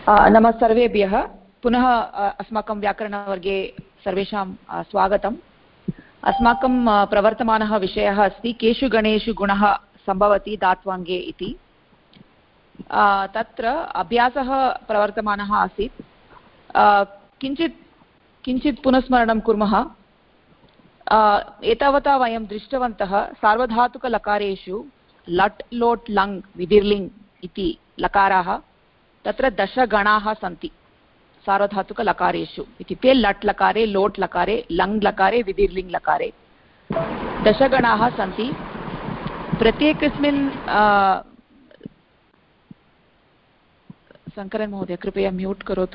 नमः सर्वेभ्यः पुनः अस्माकं व्याकरणवर्गे सर्वेषां स्वागतम्। अस्माकं प्रवर्तमानः विषयः अस्ति केषु गणेषु गुणः सम्भवति धात्वाङ्गे इति। तत्र अभ्यासः प्रवर्तमानः आसीत्। किञ्चित् पुनस्मरणं कुर्मः। एतावता वयं दृष्टवन्तः सार्वधातुकलकारेषु लट् लोट् लङ् विधिर्लिङ् इति लकाराः तत्र 10 गणाः सन्ति सार्वधातुकलकारेषु। इत्युक्ते लट् लकारे लोट् लकारे लङ् लकारे विधिर्लिङ् लकारे 10 गणाः सन्ति। प्रत्येकस्मिन् शङ्करन् महोदय कृपया म्यूट् करोतु।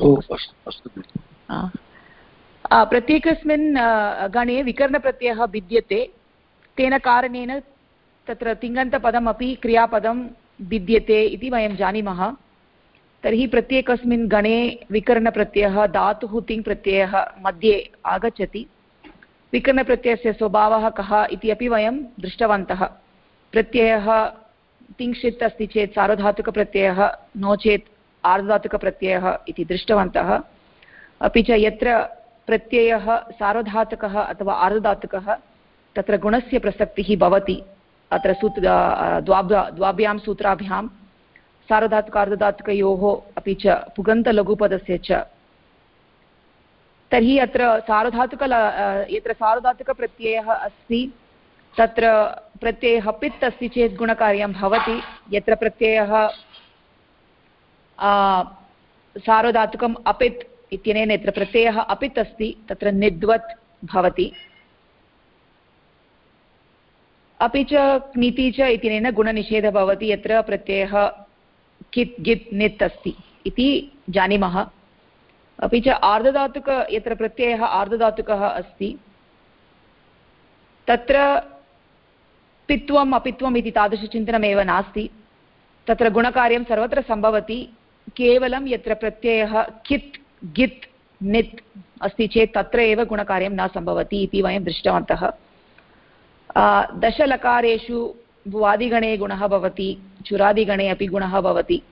प्रत्येकस्मिन् गणे विकरणप्रत्ययः भिद्यते। तेन कारणेन तत्र तिङन्तपदमपि क्रियापदं भिद्यते इति वयं जानीमः। तर्हि प्रत्येकस्मिन् गणे विकरणप्रत्ययः धातुः तिङ्प्रत्ययः मध्ये आगच्छति। विकरणप्रत्ययस्य स्वभावः कः इति अपि वयं दृष्टवन्तः। प्रत्ययः तिङ्क्षित् अस्ति चेत् सार्वधातुकप्रत्ययः, नो चेत् आर्धधातुकप्रत्ययः इति दृष्टवन्तः। अपि च यत्र प्रत्ययः सार्वधातुकः अथवा आर्धधातुकः तत्र गुणस्य प्रसक्तिः भवति। अत्र द्वाभ्यां सूत्राभ्यां सार्वधातुक आर्धधातुकयोः अपि च पुगन्तलघुपदस्य च। तर्हि अत्र यत्र सार्वधातुकप्रत्ययः अस्ति तत्र प्रत्ययः पित् अस्ति चेत् गुणकार्यं भवति। यत्र प्रत्ययः सार्वधातुकम् अपित् इत्यनेन यत्र प्रत्ययः अपित् अस्ति तत्र निद्वत् भवति। अपि च क्निति च इत्यनेन गुणनिषेधः भवति यत्र प्रत्ययः कित् गित् नित् अस्ति इति जानीमः। अपि च आर्धधातुक यत्र प्रत्ययः आर्धधातुकः अस्ति तत्र पित्वम् अपित्वम् इति तादृशचिन्तनमेव नास्ति। तत्र गुणकार्यं सर्वत्र सम्भवति। केवलं यत्र प्रत्ययः कित् गित् नित् अस्ति चेत् तत्र एव गुणकार्यं न सम्भवति इति वयं दृष्टवन्तः। 10 लकारेषु भुवादिगणे गुणः भवति, चुरादिगणे अपि गुणः भवति।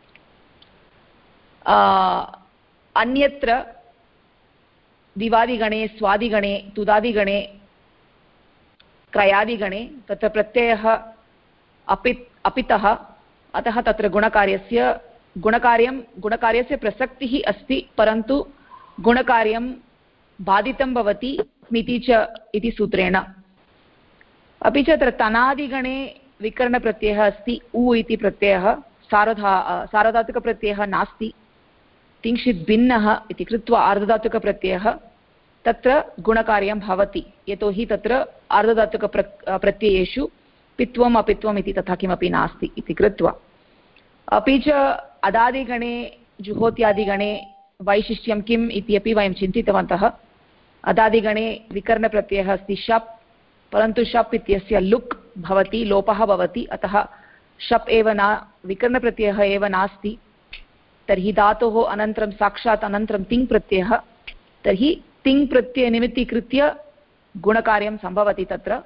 अन्यत्र दिवादिगणे, स्वादिगणे, तुदादिगणे, क्रयादिगणे तत्र प्रत्ययः अपितः, अतः तत्र गुणकार्यस्य प्रसक्तिः अस्ति, परन्तु गुणकार्यं बाधितं भवति स्मिति च इति सूत्रेण। अपि च तत्र तनादिगणे विकरणप्रत्ययः अस्ति उ इति प्रत्ययः। सार्वधातुकप्रत्ययः नास्ति, तिङ्क्षित् भिन्नः इति कृत्वा आर्धधातुकप्रत्ययः तत्र गुणकार्यं भवति। यतोहि तत्र आर्धधातुकप्रत्ययेषु पित्वम् अपित्वम् इति तथा किमपि नास्ति इति कृत्वा। अपि च अदादिगणे जुहोत्यादिगणे वैशिष्ट्यं किम् इत्यपि वयं चिन्तितवन्तः। अदादिगणे विकरणप्रत्ययः अस्ति शप्, परन्तु शप् इत्यस्य लुक् भवति, लोपः भवति, अतः शप् एव न, विकरणप्रत्ययः एव नास्ति। तर्हि धातोः अनन्तरं साक्षात् अनन्तरं तिङ्प्रत्ययः, तर्हि तिङ्प्रत्ययनिमित्तीकृत्य गुणकार्यं सम्भवति। तत्र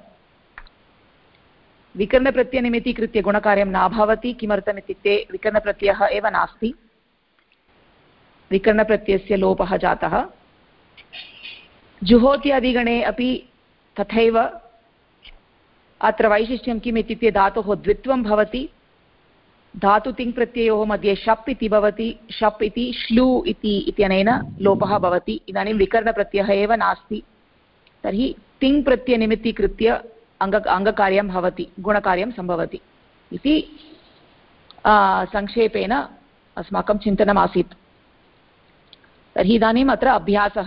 विकरणप्रत्ययनिमित्तीकृत्य गुणकार्यं न भवति। किमर्थमित्युक्ते विकरणप्रत्ययः एव नास्ति, विकरणप्रत्ययस्य लोपः जातः। जुहोत्यादिगणे अपि तथैव। अत्र वैशिष्ट्यं किम् इत्युक्ते धातोः द्वित्वं भवति। धातु तिङ्प्रत्ययोः मध्ये शप् इति भवति, शप् इति श्लू इत्यनेन लोपः भवति। इदानीं विकरणप्रत्ययः एव नास्ति, तर्हि तिङ्प्रत्ययनिमित्तीकृत्य अङ्गकार्यं भवति, गुणकार्यं सम्भवति इति संक्षेपेण अस्माकं चिन्तनमासीत्। तर्हि इदानीम् अत्र अभ्यासः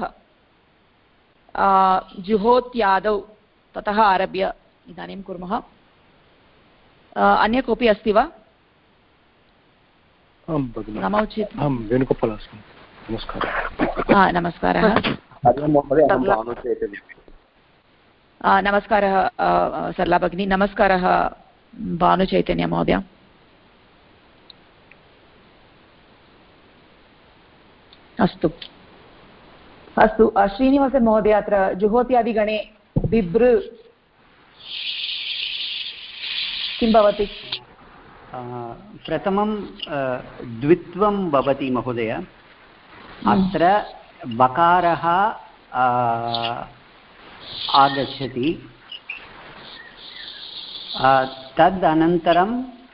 जुहोत्यादौ ततः आरभ्य इदानीं कुर्मः। अन्य कोऽपि अस्ति वा? वेणुगोपाल अस्मि। नमस्कारः। नमस्कारः। नमस्कारः सरला भगिनी। नमस्कारः भानुचैतन्य महोदय। अस्तु अस्तु श्रीनिवासन महोदय, अत्र जुहोत्यादिगणे बिभृ किं भवति? प्रथमं द्वित्वं भवति महोदय। अत्र बकारः आगच्छति, तदनन्तरं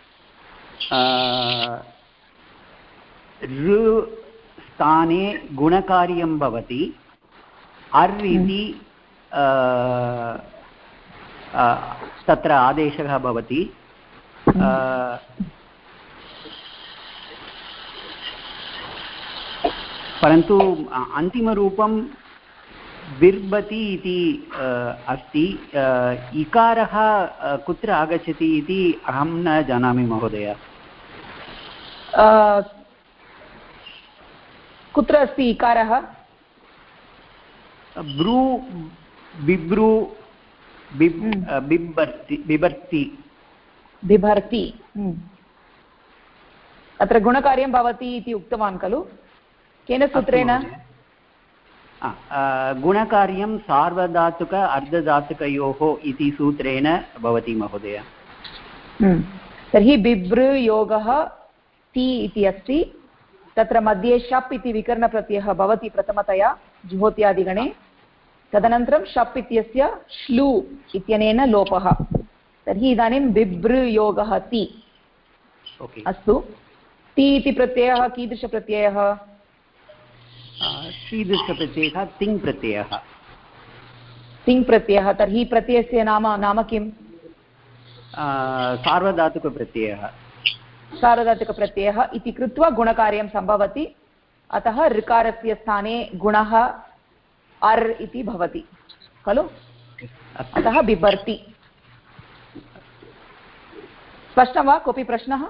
ऋ स्थाने गुणकार्यं भवति। अर् इति तत्र आदेशः भवति। परन्तु अन्तिमरूपं बिर्बति इति अस्ति। इकारः कुत्र आगच्छति इति अहं न जानामि महोदय। कुत्र अस्ति इकारः? ब्रू बिब्रू बिभर्ति बिभर्ति। अत्र गुणकार्यं भवति इति उक्तवान् खलु? केन सूत्रेण? गुणकार्यं सार्वधातुक अर्धधातुकयोः इति सूत्रेण भवति महोदय। तर्हि बिभृ योगः ति इति अस्ति। तत्र मध्ये शप् इति विकरणप्रत्ययः भवति प्रथमतया जुहोत्यादिगणे। तदनन्तरं शप् इत्यस्य श्लू इत्यनेन लोपः। तर्हि इदानीं बिभृ योगः ति। अस्तु, ति इति प्रत्ययः कीदृशप्रत्ययः? कीदृशप्रत्ययः? तिङ् प्रत्ययः। तिङ् प्रत्ययः। तर्हि प्रत्ययस्य नाम किं? सार्वधातुकप्रत्ययः। सार्वधातुकप्रत्ययः इति कृत्वा गुणकार्यं सम्भवति। अतः ऋकारस्य स्थाने गुणः अर् इति भवति खलु? अतः बिभर्ति। स्पष्टं वा? कोऽपि प्रश्नः?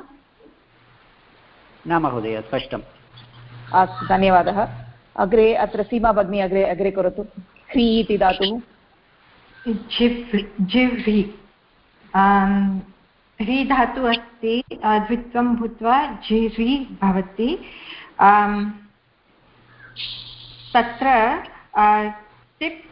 न महोदय, स्पष्टम्। अस्तु, धन्यवादः। अग्रे अत्र सीमा भगिनी अग्रे करोतु। ह्री इति धातुः। जिह्वी ह्री धातु अस्ति, द्वित्वं भूत्वा जिह्वी भवति। तत्र टिप्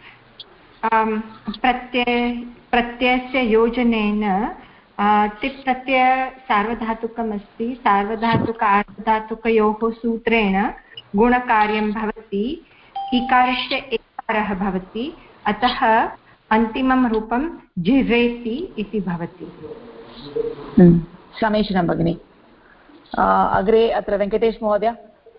प्रत्ययस्य योजनेन टिप् प्रत्यय सार्वधातुकम् अस्ति। सार्वधातुक अर्धधातुकयोः सूत्रेण गुणकार्यं भवति। इकारस्य एकारः भवति, अतः अन्तिमं रूपं जिह्वेति इति भवति। समीचीनं भगिनि। अग्रे अत्र वेङ्कटेश महोदय।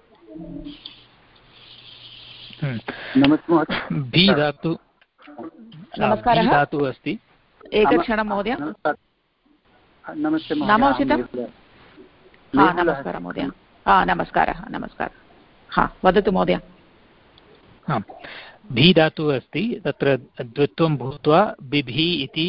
नमस्कारः। धातु अस्ति। एकक्षणं महोदय। नमस्ते नाम उचितं? नमस्कारः महोदय। नमस्कारः। वदतु महोदय। भी धातुः अस्ति, तत्र द्वित्वं भूत्वा बिभि इति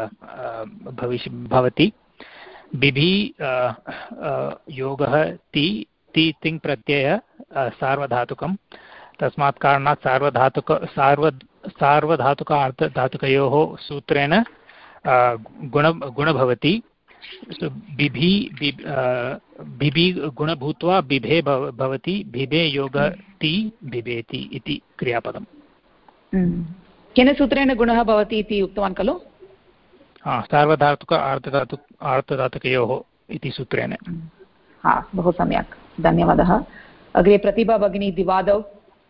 भवति। बिभि योगः ति तिङ् प्रत्ययः सार्वधातुकं। तस्मात् कारणात् सार्वधातुक अर्धधातुकयोः सूत्रेण गुण भवति। बिभि गुण भूत्वा बिभे भवति। बिभे योग ति बिभेति इति क्रियापदम्। केन सूत्रेण गुणः भवति इति उक्तवान् खलु? सार्वधातुक अर्धधातुकयोः इति सूत्रेण। बहु सम्यक्, धन्यवादः। अग्रे प्रतिभा भगिनी दिवादौ।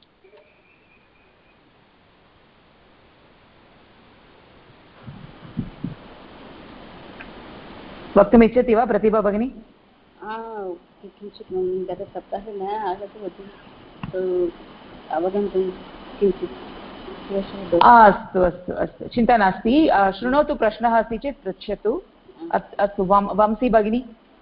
वक्तुमिच्छति वा प्रतिभा भगिनी? किञ्चित् गतसप्ताहे न आगतवती, अवगन्तुं किञ्चित्। अस्तु, चिन्ता नास्ति। शृणोतु, प्रश्नः अस्ति चेत् पृच्छतु। अस्तु, वंशी भगिनी।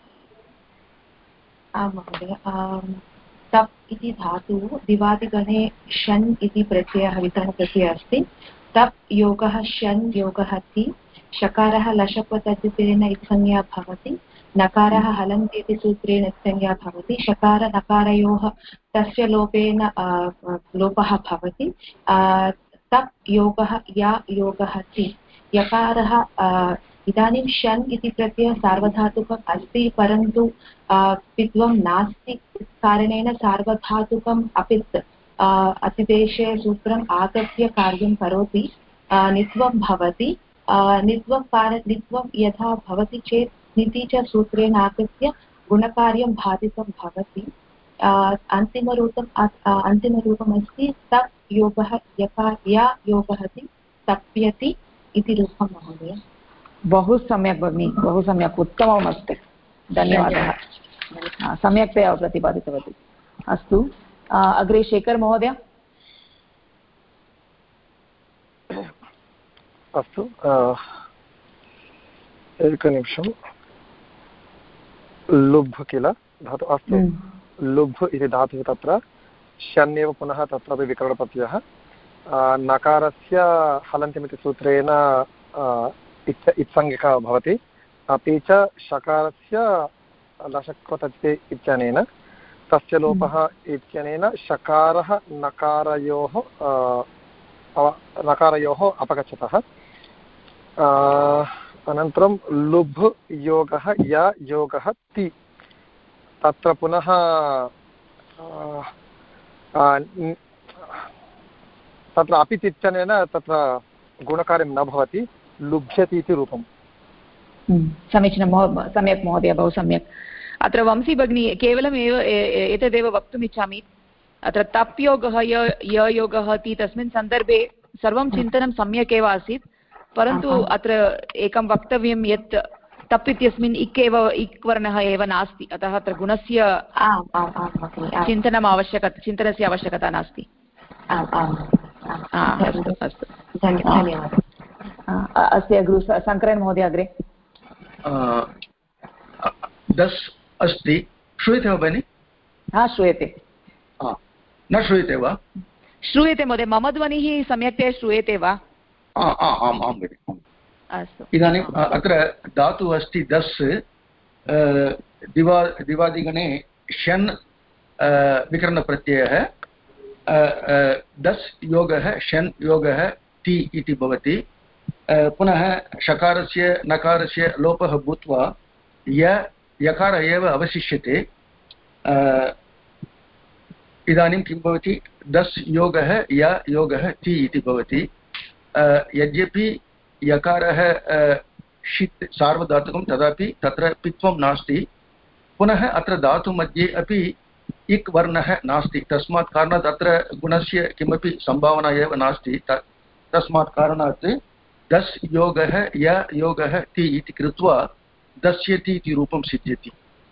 आं महोदय। तप् इति धातुः दिवादिगणे शन् इति प्रत्ययः विकरणप्रत्ययः अस्ति। तप् योगः शन् योगः ति। शकारः लशपतद्धितेन इत्संज्ञा भवति। नकारः हलन्ति इति सूत्रेण इत्संज्ञा भवति। शकार नकारयोः तस्य लोपेन लोपः भवति। तप् योगः या योगः ति। यकारः इदानीं शन् इति प्रत्ययः सार्वधातुकम् अस्ति, परन्तु पित्वं नास्ति कारणेन सार्वधातुकम् अपित् अतिदेशे सूत्रम् आगत्य कार्यं करोति। नित्वं भवति। नित्वं यथा भवति चेत् नीति च सूत्रेण आगत्य गुणकार्यं बाधितं भवति। अन्तिमरूपम् अस्ति तप् योगः या योगः तप्यति इति रूपं महोदय। बहु सम्यक् भगिनि, बहु सम्यक्, उत्तमम् अस्ति, धन्यवादः, सम्यक्तया प्रतिपादितवती। अस्तु, अग्रे शेखर महोदय। अस्तु, एकनिमिषं। लुब् किल धातु? अस्तु, लुब् इति धातुः तत्र शन्येव पुनः तत्रापि विकरणप्रत्ययः। नकारस्य हलन्त्यमिति सूत्रेण इत्संज्ञकः भवति, अपि च शकारस्य लशक्वतच्चे इत्यनेन तस्य लोपः इत्यनेन शकारः नकारयोः अपगच्छतः। अनन्तरं लुब् योगः या योगः ति, तत्र पुनः तत्र अपि इत्यनेन तत्र गुणकार्यं न भवति, लुभ्यति इति रूपम्। समीचीनं, सम्यक् महोदय, बहु सम्यक्। अत्र वंशी भगिनी केवलम् एतदेव वक्तुम् इच्छामि। अत्र तप् योगः य योगः ति, तस्मिन् सन्दर्भे सर्वं चिन्तनं सम्यक् एव आसीत्, परन्तु अत्र एकं वक्तव्यं यत् तप् इत्यस्मिन् इक् वर्णः एव नास्ति, अतः अत्र गुणस्य चिन्तनस्य आवश्यकता नास्ति। अस्तु अस्तु, धन्यवादः। अस्ति अग्रे शङ्करन् महोदय अग्रे। दस् अस्ति, श्रूयते वा भगिनि? श्रूयते। न श्रूयते वा? श्रूयते महोदय, मम ध्वनिः सम्यक्तया श्रूयते वा? आम् आम् भगिनि। अस्तु, इदानीम् अत्र धातुः अस्ति दस्, दिवादिगणे शन् विकरणप्रत्ययः, दस् योगः शन् योगः ति इति भवति। पुनः शकारस्य नकारस्य लोपः भूत्वा यकार एव अवशिष्यते। इदानीं किं भवति? दस् योगः या योगः ति इति भवति। यद्यपि यकारः षित् सार्वधातुकं, तदापि तत्र पित्वं नास्ति। पुनः अत्र धातुमध्ये अपि इक् वर्णः नास्ति, तस्मात् कारणात् अत्र गुणस्य किमपि सम्भावना एव नास्ति। तस्मात् कारणात् दस् योगः य योगः ति इति कृत्वा दस्यति इति रूपं सिद्ध्यति।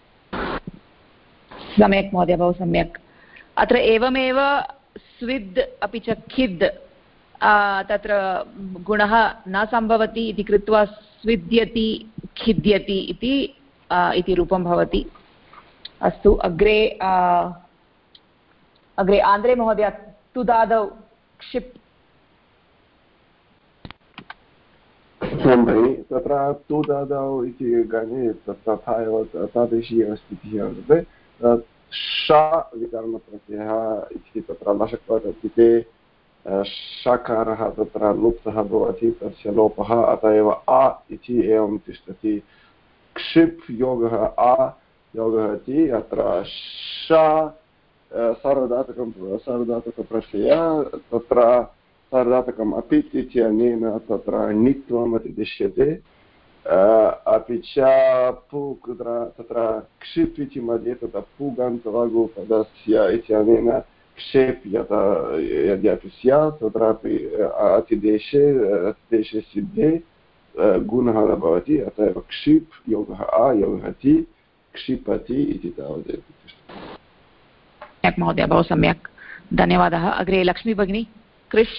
सम्यक् महोदय, बहु सम्यक्। अत्र एवमेव स्विद् अपि च खिद् तत्र गुणः न सम्भवति इति कृत्वा स्विद्यति खिद्यति इति रूपं भवति। अस्तु, अग्रे आन्द्रे महोदय, तुदादौ क्षिप्। तत्र तुदादौ इति गणे तथा एव तादृशी एव स्थितिः वर्तते। श विकरणप्रत्ययः इति तत्र लशक्वतच्चिते शकारः तत्र लुप्तः भवति, तस्य लोपः, अत एव आ इति एवं तिष्ठति। क्षिप् योगः आ योगः ति, अत्र श सार्वधातुकप्रत्ययः, तत्र सार्वधातुकम् अपि इत्यनेन तत्र णित्वम् इति दृश्यते। अपि च पु तत्र क्षिप् इति मध्ये तत्र पुगन्तलघुपदस्य इत्यनेन क्षेप् यद्यपि स्यात्, तत्रापि अतिदेशे सिद्धे गुणः न भवति, अतः एव क्षिप् योगः आ योगः ति क्षिपति इति तावदेव। सम्यक् महोदय, बहु सम्यक्, धन्यवादः। अग्रे लक्ष्मी भगिनी, कृष्।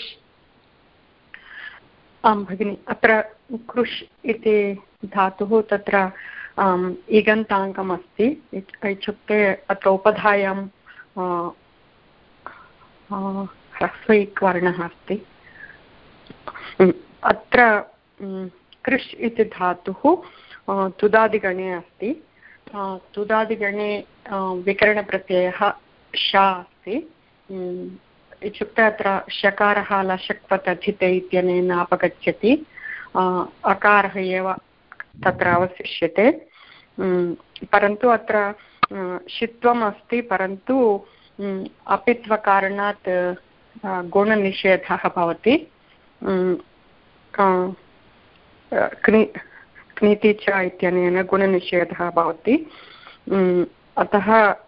आं भगिनि, अत्र कृष् इति धातुः तत्र इगन्ताङ्गम् अस्ति, इत्युक्ते अत्र उपधायां ह्रस्वैक् वर्णः अस्ति। अत्र कृष् इति धातुः तुदादिगणे अस्ति। तुदादिगणे विकरणप्रत्ययः श अस्ति, इत्युक्ते अत्र शकारः लशक्वतथिते इत्यनेन अपगच्छति, अकारः एव तत्र अवशिष्यते। परन्तु अत्र षित्वम् अस्ति, परन्तु अपित्वकारणात् गुणनिषेधः भवति। क्नीति च इत्यनेन गुणनिषेधः भवति। अतः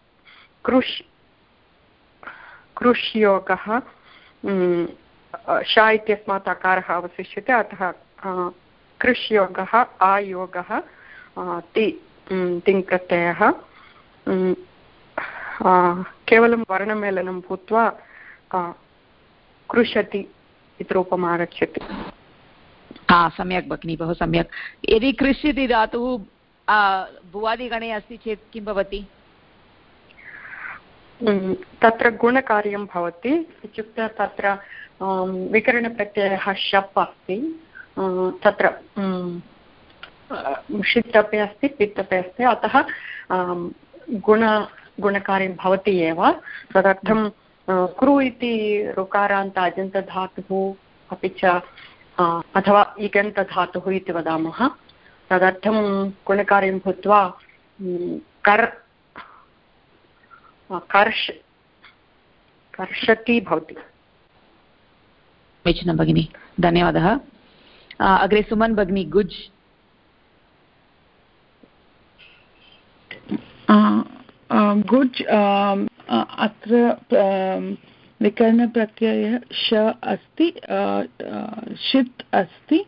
कृष् योगः श इत्यस्मात् अकारः अवशिष्यते, अतः कृष् योगः आयोगः तिङ् प्रत्ययः केवलं वर्णमेलनं भूत्वा कृषति इति रूपम् आगच्छति। सम्यक् भगिनि, बहु सम्यक्। यदि कृष् इति धातुः भुवादिगणे अस्ति चेत् किं भवति? तत्र गुणकार्यं भवति, इत्युक्ते तत्र विकरणप्रत्ययः शप् अस्ति, तत्र षित् अपि अस्ति पित् अपि अस्ति, अतः गुणकार्यं भवति एव। तदर्थं कृ इति ऋकारान्त अजन्तधातुः अपि च अथवा इगन्तधातुः इति वदामः, तदर्थं गुणकार्यं भूत्वा कर्षति भवति। समीचीनं भगिनि, धन्यवादः। अग्रे सुमन् भगिनी, गुज्। गुज् अत्र विकरणप्रत्ययः श अस्ति, षित् अस्ति,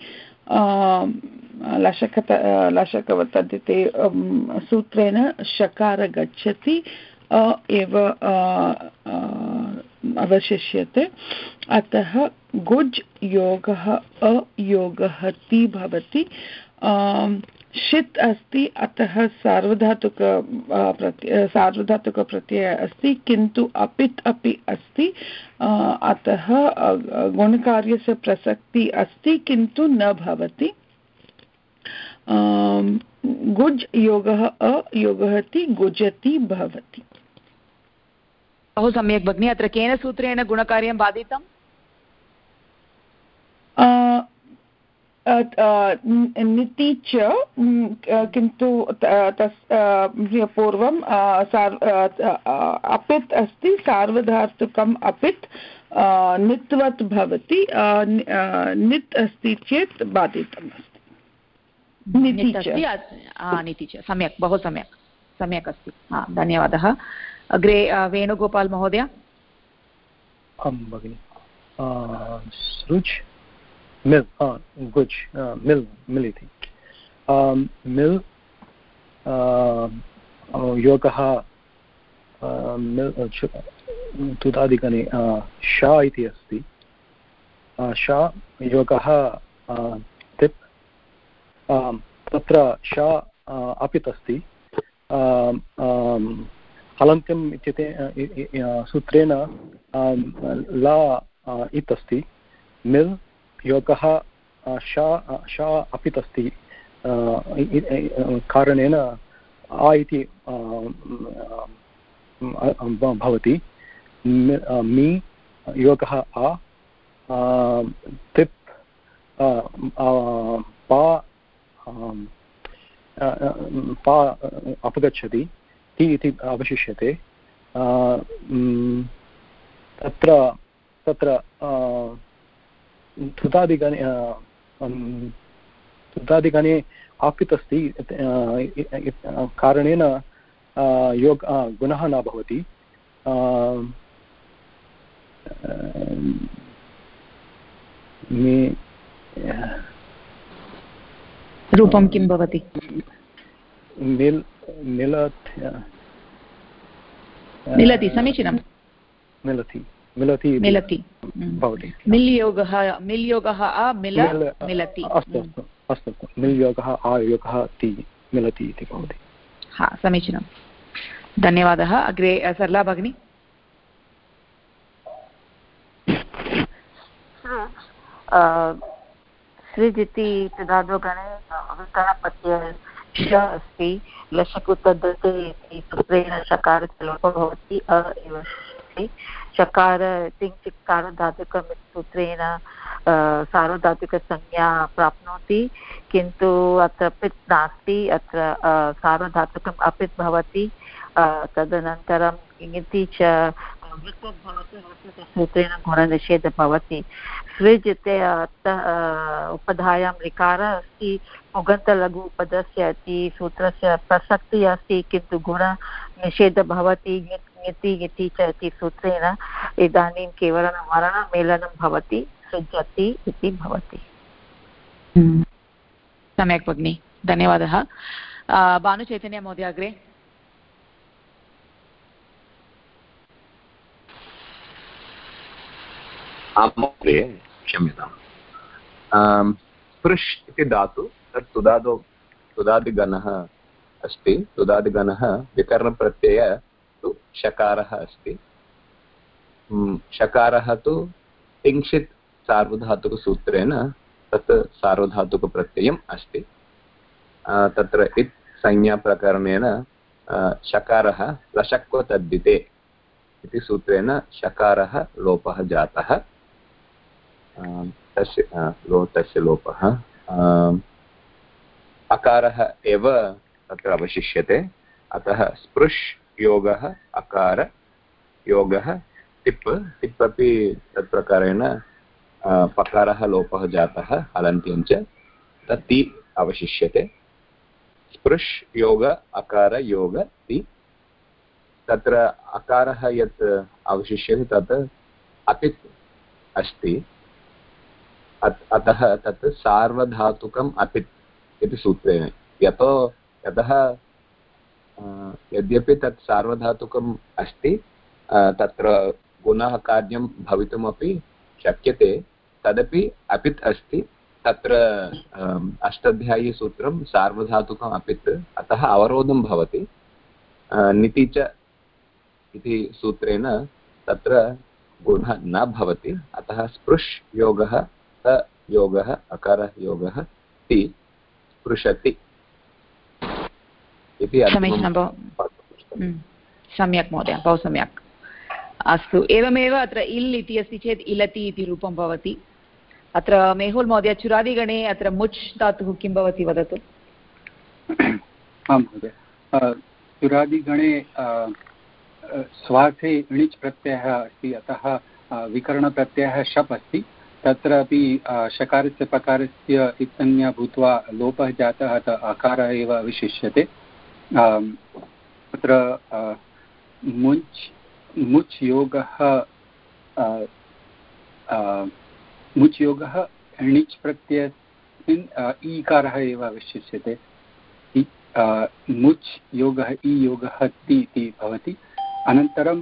लशकवत् तद्धिते सूत्रेण शकार गच्छति, एव अवशिष्यते, अतः गुज् योगः अयोगः ति भवति। षित् अस्ति, अतः सार्वधातुकप्रत्ययः अस्ति, किन्तु अपित् अपि अस्ति, अतः गुणकार्यस्य प्रसक्ति अस्ति किन्तु न भवति। गुज् योगः अयोगः ति गुजति भवति। बहु सम्यक् भगिनि। अत्र केन सूत्रेण गुणकार्यं बाधितम्? निति च, किन्तु तस् पूर्वं अपित् अस्ति, सार्वधातुकम् अपित् नित्वत् भवति, नित् अस्ति चेत् बाधितम् अस्ति। नीति च, सम्यक्, बहु सम्यक्, सम्यक् अस्ति। धन्यवादः। अग्रे वेणुगोपाल् महोदय। आं भगिनि। सृज् मिल् गुज् मिल् मिल् इति मिल् योगः तुदादिगणे श इति अस्ति, श योगः तिप्, तत्र श अपित् अस्ति, हलन्त्यम् इत्युक्ते सूत्रेण ला इत् अस्ति, मिल् योगः श अपित् अस्ति, कारणेन आ इति भवति, मी योगः आ, तिप् पा अपगच्छति, ति इति अवशिष्यते। तत्र तुदादिगणे आपित् अस्ति, कारणेन योग गुणः न भवति। रूपं किं भवति? मिलति, समीचीनं। मिलति भवति। मिल्योगः मिलति। अस्तु मिल्योगः आयोगः ति मिलति इति भवति। समीचीनं, धन्यवादः। अग्रे सरला भगिनी। सृज् इति तदादोगणे विकरणप्रत्ययः श अस्ति, लशकु तद्धिते इति सूत्रेण शकारस्य लोपः भवति, अ एव अस्ति। चकार तिङ्चिक्कार धातुकम् सूत्रेण सार्वधातुकसंज्ञा प्राप्नोति, किन्तु अत्र पित् नास्ति, अत्र सार्वधातुकम् अपित् भवति। तदनन्तरं इति च विकत् भवति, सूत्रेण गुणनिषेधः भवति। सृज् इति उपधायां ऋकारः अस्ति, पुगन्तलघुपदस्य इति सूत्रस्य प्रसक्तिः अस्ति, किन्तु गुणनिषेधः भवति ङति ङति च इति सूत्रेण इदानीं केवलं वर्णमेलनं भवति, सृजति इति भवति। सम्यक् भगिनि, धन्यवादः। भानुचैतन्य महोदय अग्रे। महोदय क्षम्यताम्। स्पृश् इति धातु तत् तुदादिगणः अस्ति। तुदादिगणः विकरणप्रत्यय तु शकारः अस्ति। शकारः तु तिङ्क्षित् सार्वधातुकसूत्रेण तत् सार्वधातुकप्रत्ययम् अस्ति। तत्र इत् संज्ञाप्रकरणेन शकारः लशक्वतद्धिते इति सूत्रेण शकारः लोपः जातः। तस्य लोपः अकारः एव तत्र अवशिष्यते। अतः स्पृश् योगः अकार योगः टिप् अपि तत्प्रकारेण पकारः लोपः जातः हलन्त्यं च तति अवशिष्यते। स्पृश् योग अकार योग ति। तत्र अकारः यत् अवशिष्यते तत् अपित् अस्ति। अतः तत् सार्वधातुकम् अपित् इति सूत्रेण यतः यद्यपि तत् सार्वधातुकम् अस्ति तत्र गुणः कार्यं भवितुमपि शक्यते, तदपि अपित् अस्ति। तत्र अष्टाध्यायीसूत्रं सार्वधातुकम् अपित्, अतः अवरोधं भवति। निति च इति सूत्रेण तत्र गुणः न भवति। अतः स्पृश् योगः योगः अकारः योगः ति स्पृशति इति। सम्यक् महोदय, बहु सम्यक्। अस्तु, एवमेव अत्र इल् इति अस्ति चेत् इलति इति रूपं भवति। अत्र मेहुल् महोदय, चुरादिगणे अत्र मुच् धातुः किं भवति वदतु। आं महोदय, चुरादिगणे स्वार्थे णिच् प्रत्ययः अस्ति, अतः विकरणप्रत्ययः शप् अस्ति। तत्रापि शकारस्य पकारस्य इत्संज्ञा भूत्वा लोपः जातः, अतः अकारः एव अवशिष्यते। तत्र मुच् योगः णिच् प्रत्ययस्मिन् ईकारः एव अवशिष्यते। मुच् योगः इ योगः ति इति भवति। अनन्तरं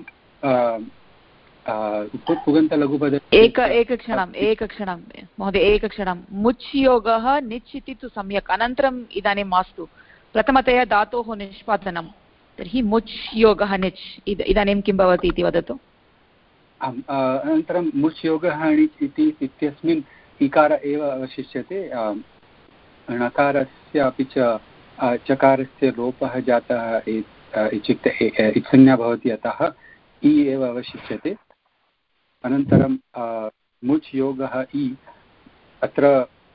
पुगन्तलघुपद एकक्षणं महोदय, एकक्षणं। मुच् योगः निच् इति तु सम्यक्, अनन्तरम् इदानीं मास्तु। प्रथमतया धातोः निष्पादनं, तर्हि मुच् योगः निच् इदानीं किं भवति इति वदतु। अनन्तरं मुच् योगः णिच् इत्यस्मिन् इकार एव अवशिष्यते। णकारस्य अपि च चकारस्य लोपः जातः इत्युक्ते इत्संज्ञा भवति, अतः इ एव अवशिष्यते। अनन्तरं मुच् योगः इ, अत्र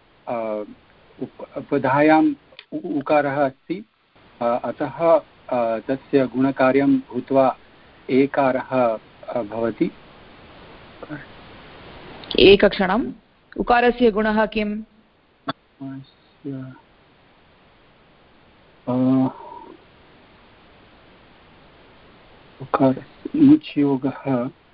उपधायाम् उकारः अस्ति, अतः तस्य गुणकार्यं भूत्वा एकारः भवति। एकक्षणम्, उकारस्य गुणः किम्? मुच् योगः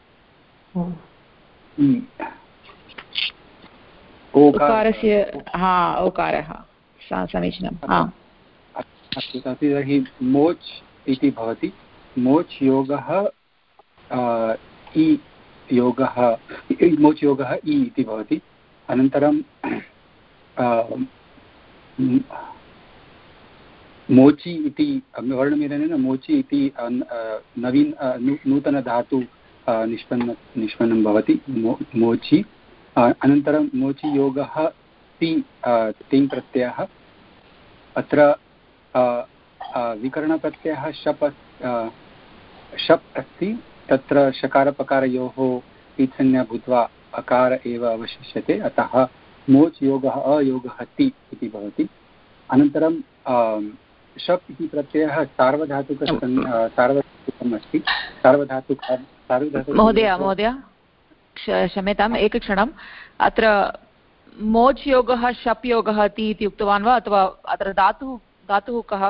ओकारस्य ओकारः समीचीनम्। अस्तु, तर्हि मोच् इति भवति। मोच् योगः इ योगः, मोच् योगः इ इति भवति। अनन्तरं मोचि इति वर्णमेलनेन मोचि इति नूतनधातु निष्पन्नं भवति, मोचि। अनन्तरं मोचि योगः ति तिङ् प्रत्ययः। अत्र विकरणप्रत्ययः शप् अस्ति। तत्र शकारपकारयोः इत्संज्ञा भूत्वा अकार एव अवशिष्यते, अतः मोच् योगः अयोगः ति इति भवति। अनन्तरं शप् इति प्रत्ययः सार्वधातुकम् अस्ति। महोदय क्षम्यताम्, एकक्षणम्। अत्र मोच् योगः शप् योगः इति उक्तवान् वा अथवा अत्र धातुः कः?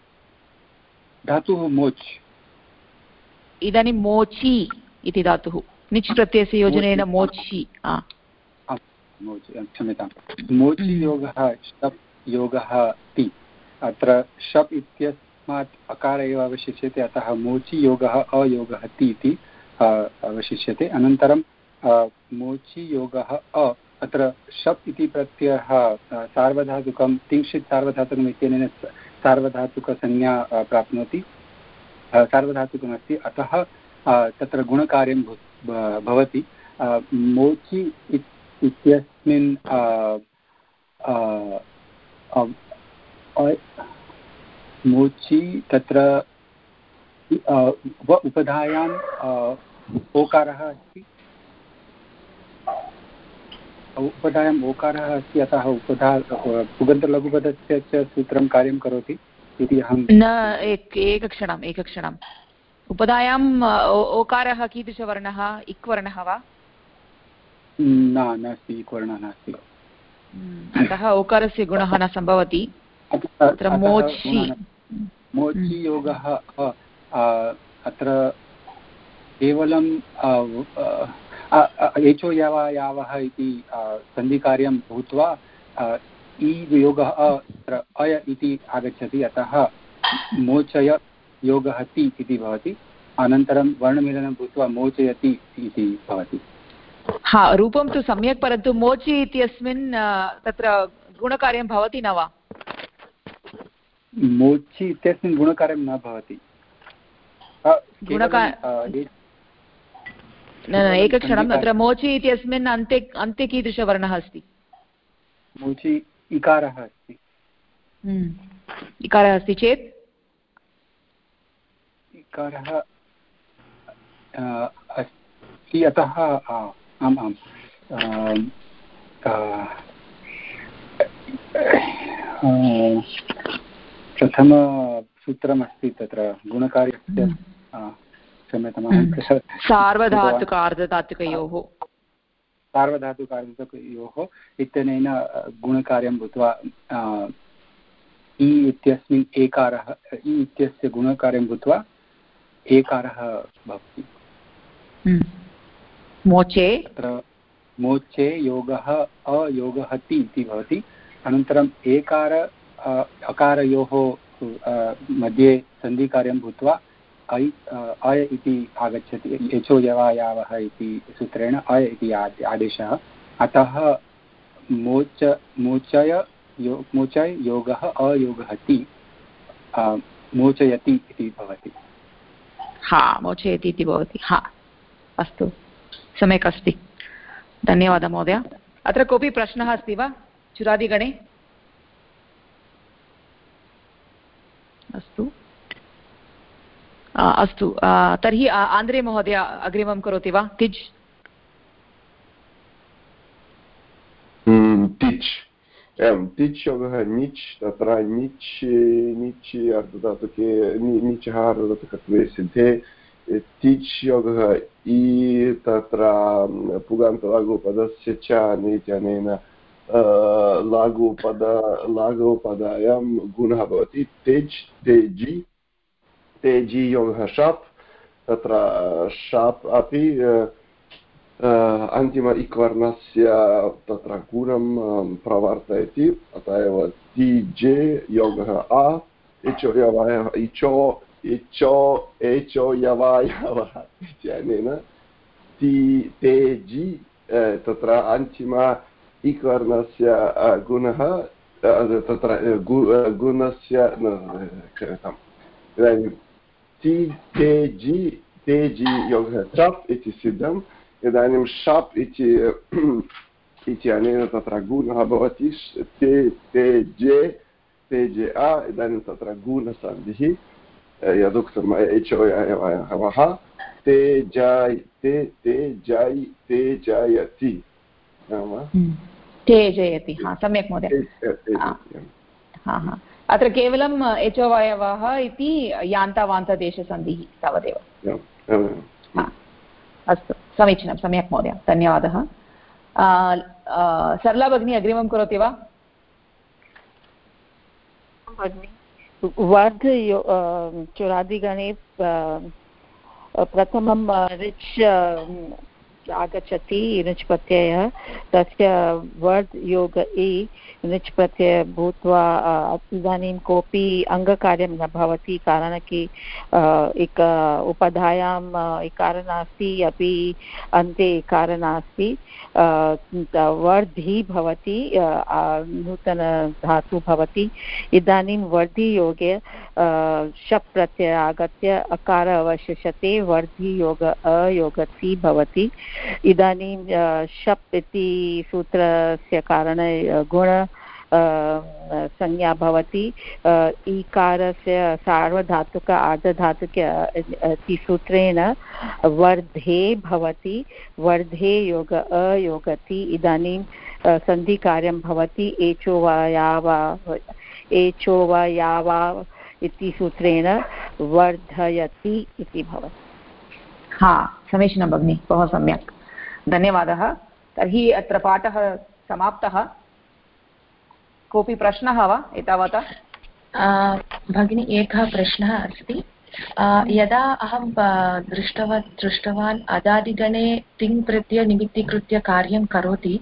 धातुः मोच्। इदानीं मोचि इति धातुः निच् प्रत्ययस्य योजनेन मोचि। क्षम्यतां, मोचि योगः शप् योगः ति। अत्र शप् इत्यस्मात् अकार एव अवशिष्यते, अतः मोचि योगः अयोगः ति इति अवशिष्यते। अनन्तरं मोचि योगः अत्र शप् इति प्रत्ययः सार्वधातुकं तिंशित् सार्वधातुकम् इत्यनेन सार्वधातुकसंज्ञा प्राप्नोति, सार्वधातुकमस्ति, अतः तत्र गुणकार्यं भवति। मोचि इत्यस्मिन् मोचि तत्र उपधायाम् ओकारः अस्ति, उपधायाम् ओकारः अस्ति, अतः उपधा पुगन्तलघुपदस्य च सूत्रं कार्यं करोति इति अहं न। एकक्षणम् उपधायाम् ओकारः कीदृशवर्णः? इक् वर्णः वा? नास्ति, इक् वर्णः नास्ति, अतः ओकारस्य गुणः न सम्भवति। अत्र मोचि योगः अत्र केवलं एचो यावः इति सन्धिकार्यं भूत्वा इ योगः अत्र अय इति आगच्छति, अतः मोचय योगः ति इति भवति। अनन्तरं वर्णमेलनं भूत्वा मोचयति इति भवति। रूपं तु सम्यक्, परन्तु मोचि इत्यस्मिन् तत्र गुणकार्यं भवति न वा? मोचि इत्यस्मिन् गुणकार्यं न भवति। एकक्षणम्, अत्र मोचि इत्यस्मिन् अन्ते कीदृशवर्णः अस्ति? मोचि इकारः अस्ति। इकारः अस्ति चेत् इकारः अस्ति, अतः आम् प्रथमसूत्रमस्ति तत्र गुणकार्यस्य, क्षम्यताम्, सार्वधातुक अर्धधातुकयोः इत्यनेन गुणकार्यं भूत्वा इ इत्यस्मिन् एकारः, इ इत्यस्य गुणकार्यं भूत्वा एकारः भवति। मोचे तत्र मोचे योगः अयोगः ति इति भवति। अनन्तरम् एकार अकारयोः मध्ये सन्धिकार्यं भूत्वा अय इति आगच्छति, एचो यावः इति सूत्रेण अय इति आदेशः, अतः मोचय योगः अयोगः ति मोचयति इति भवति। मोचयति इति भवति। अस्तु, सम्यक् अस्ति, धन्यवादः महोदय। अत्र कोऽपि प्रश्नः अस्ति वा चुरादिगणे? अस्तु, तर्हि आन्द्रे महोदय अग्रिमं करोति वा? तिज् तिच् योगः निच्, तत्र निच् अर्धधातुके निचः अर्धधातुकत्वे सिद्धे। तिच् योगः इ तत्र पुगान्तलाघुपदस्य च नीत्यनेन लाघुपदायां गुणः भवति। तेजि योगः शाप्, तत्र शाप् अपि अन्तिम इक्वर्णस्य तत्र गुणं प्रवर्तयति, अतः एव तिजे योगः आ, एचो यवायवः इत्यनेन तेजि तत्र अन्तिम इक्वर्णस्य गुणः तत्र गुणस्य तेजि योगः शप् इति सिद्धम्। इदानीं शप् इत्यनेन तत्र गुणः भवति तेजे आ, इदानीं तत्र गुणसन्धिः यदुक्तम् एचो यवः तेजयति, सम्यक् महोदय। अत्र केवलम् एचोवायवः इति यान्तावान्तदेशसन्धिः तावदेव। अस्तु, समीचीनं, सम्यक् महोदय, धन्यवादः। सरला भगिनी अग्रिमं करोति वा? वर्ध चुरादिगणे प्रथमं रिच् आगच्छति रिच् प्रत्ययः तस्य वर्ध योग इ रिच् प्रत्यय भूत्वा इदानीं कोऽपि अङ्गकार्यं न भवति कारणं कि एक उपधायां इकार नास्ति अपि अन्ते इकार नास्ति वर्धि भवति नूतनधातु भवति इदानीं वर्धि योगे शप् प्रत्यय आगत्य अकार अवशिष्यते वर्धि योग अयोगति भवति इदानीं शप् इति सूत्रस्य कारणे गुण संज्ञा भवति ईकारस्य सार्वधातुक आर्धधातुक इति सूत्रेण वर्धे भवति वर्धे योग अयोगति इदानीं सन्धिकार्यं भवति एचो वा यावा इति सूत्रेण वर्धयति इति भवति। हा, समीचीनं भगिनि, बहु सम्यक्, धन्यवादः। तर्हि अत्र पाठः समाप्तः। कोऽपि प्रश्नः वा एतावता? भगिनी, एकः प्रश्नः अस्ति। यदा अहं दृष्टवान् अदादिगणे तिङ् प्रत्यय निमित्तीकृत्य कार्यं करोति,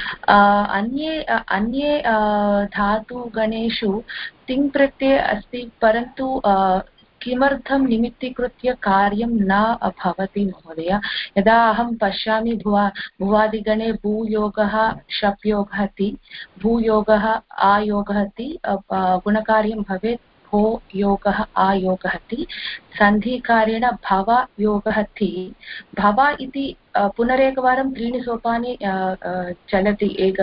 अन्ये धातुगणेषु तिङ् प्रत्यय अस्ति परन्तु किमर्थं निमित्तीकृत्य कार्यं न भवति महोदय? यदा अहं पश्यामि भुवादिगणे भूयोगः शप् योगः ति, भूयोगः आयोगः ति, गुणकार्यं भवेत् भो योगः आयोगः ति, सन्धिकार्येण भव योगः ति। भव इति पुनरेकवारं त्रीणि सोपानि चलति, एक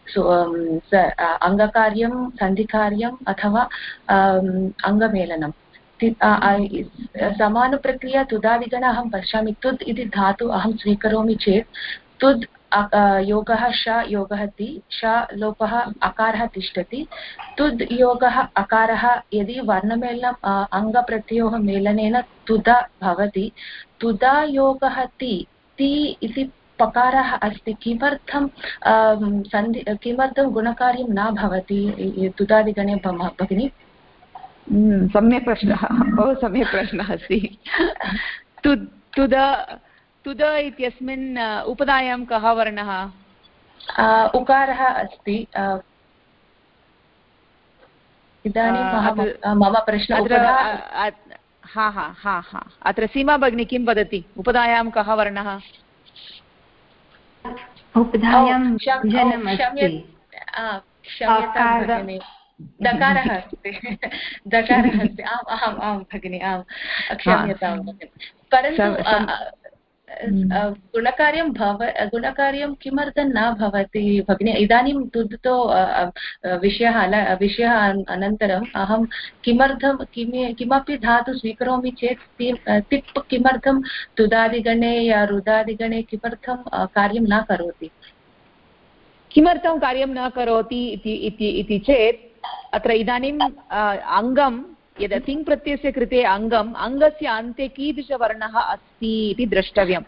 अङ्गकार्यं, सन्धिकार्यम् अथवा अङ्गमेलनं। समानप्रक्रिया तुदादिगण अहं पश्यामि। तुद् इति धातु अहं स्वीकरोमि चेत् तुद् योगः श योगः ति, श लोपः अकारः तिष्ठति, तुद् योगः अकारः यदि वर्णमेलनम् अङ्गप्रत्ययोः मेलनेन तुदा भवति, तुदा योगः ति, ति इति पकारः अस्ति, किमर्थं किमर्थं गुणकार्यं न भवति तुदादिगणे भगिनी? सम्यक् प्रश्नः, बहु सम्यक् प्रश्नः अस्ति। तुद इत्यस्मिन् उपधायां कः वर्णः? उकारः अस्ति। इदानीं मम प्रश्नः अत्र सीमा भगिनी किं वदति? उपधायां कः वर्णः? उपधायां दकारः अस्ति। दकारः अस्ति। आम् भगिनि, आम्, क्षम्यतां भगिनि। परन्तु गुणकार्यं किमर्थं न भवति भगिनि? इदानीं तुदतो विषयः अनन्तरम् अहं किमपि धातु स्वीकरोमि चेत् तिप् किमर्थं तुदादिगणे या रुदादिगणे किमर्थं कार्यं न करोति? किमर्थं कार्यं न करोति इति चेत् अत्र इदानीम् अङ्गं यदा तिङ् प्रत्ययस्य कृते अङ्गस्य अन्ते कीदृशवर्णः अस्ति इति द्रष्टव्यम्।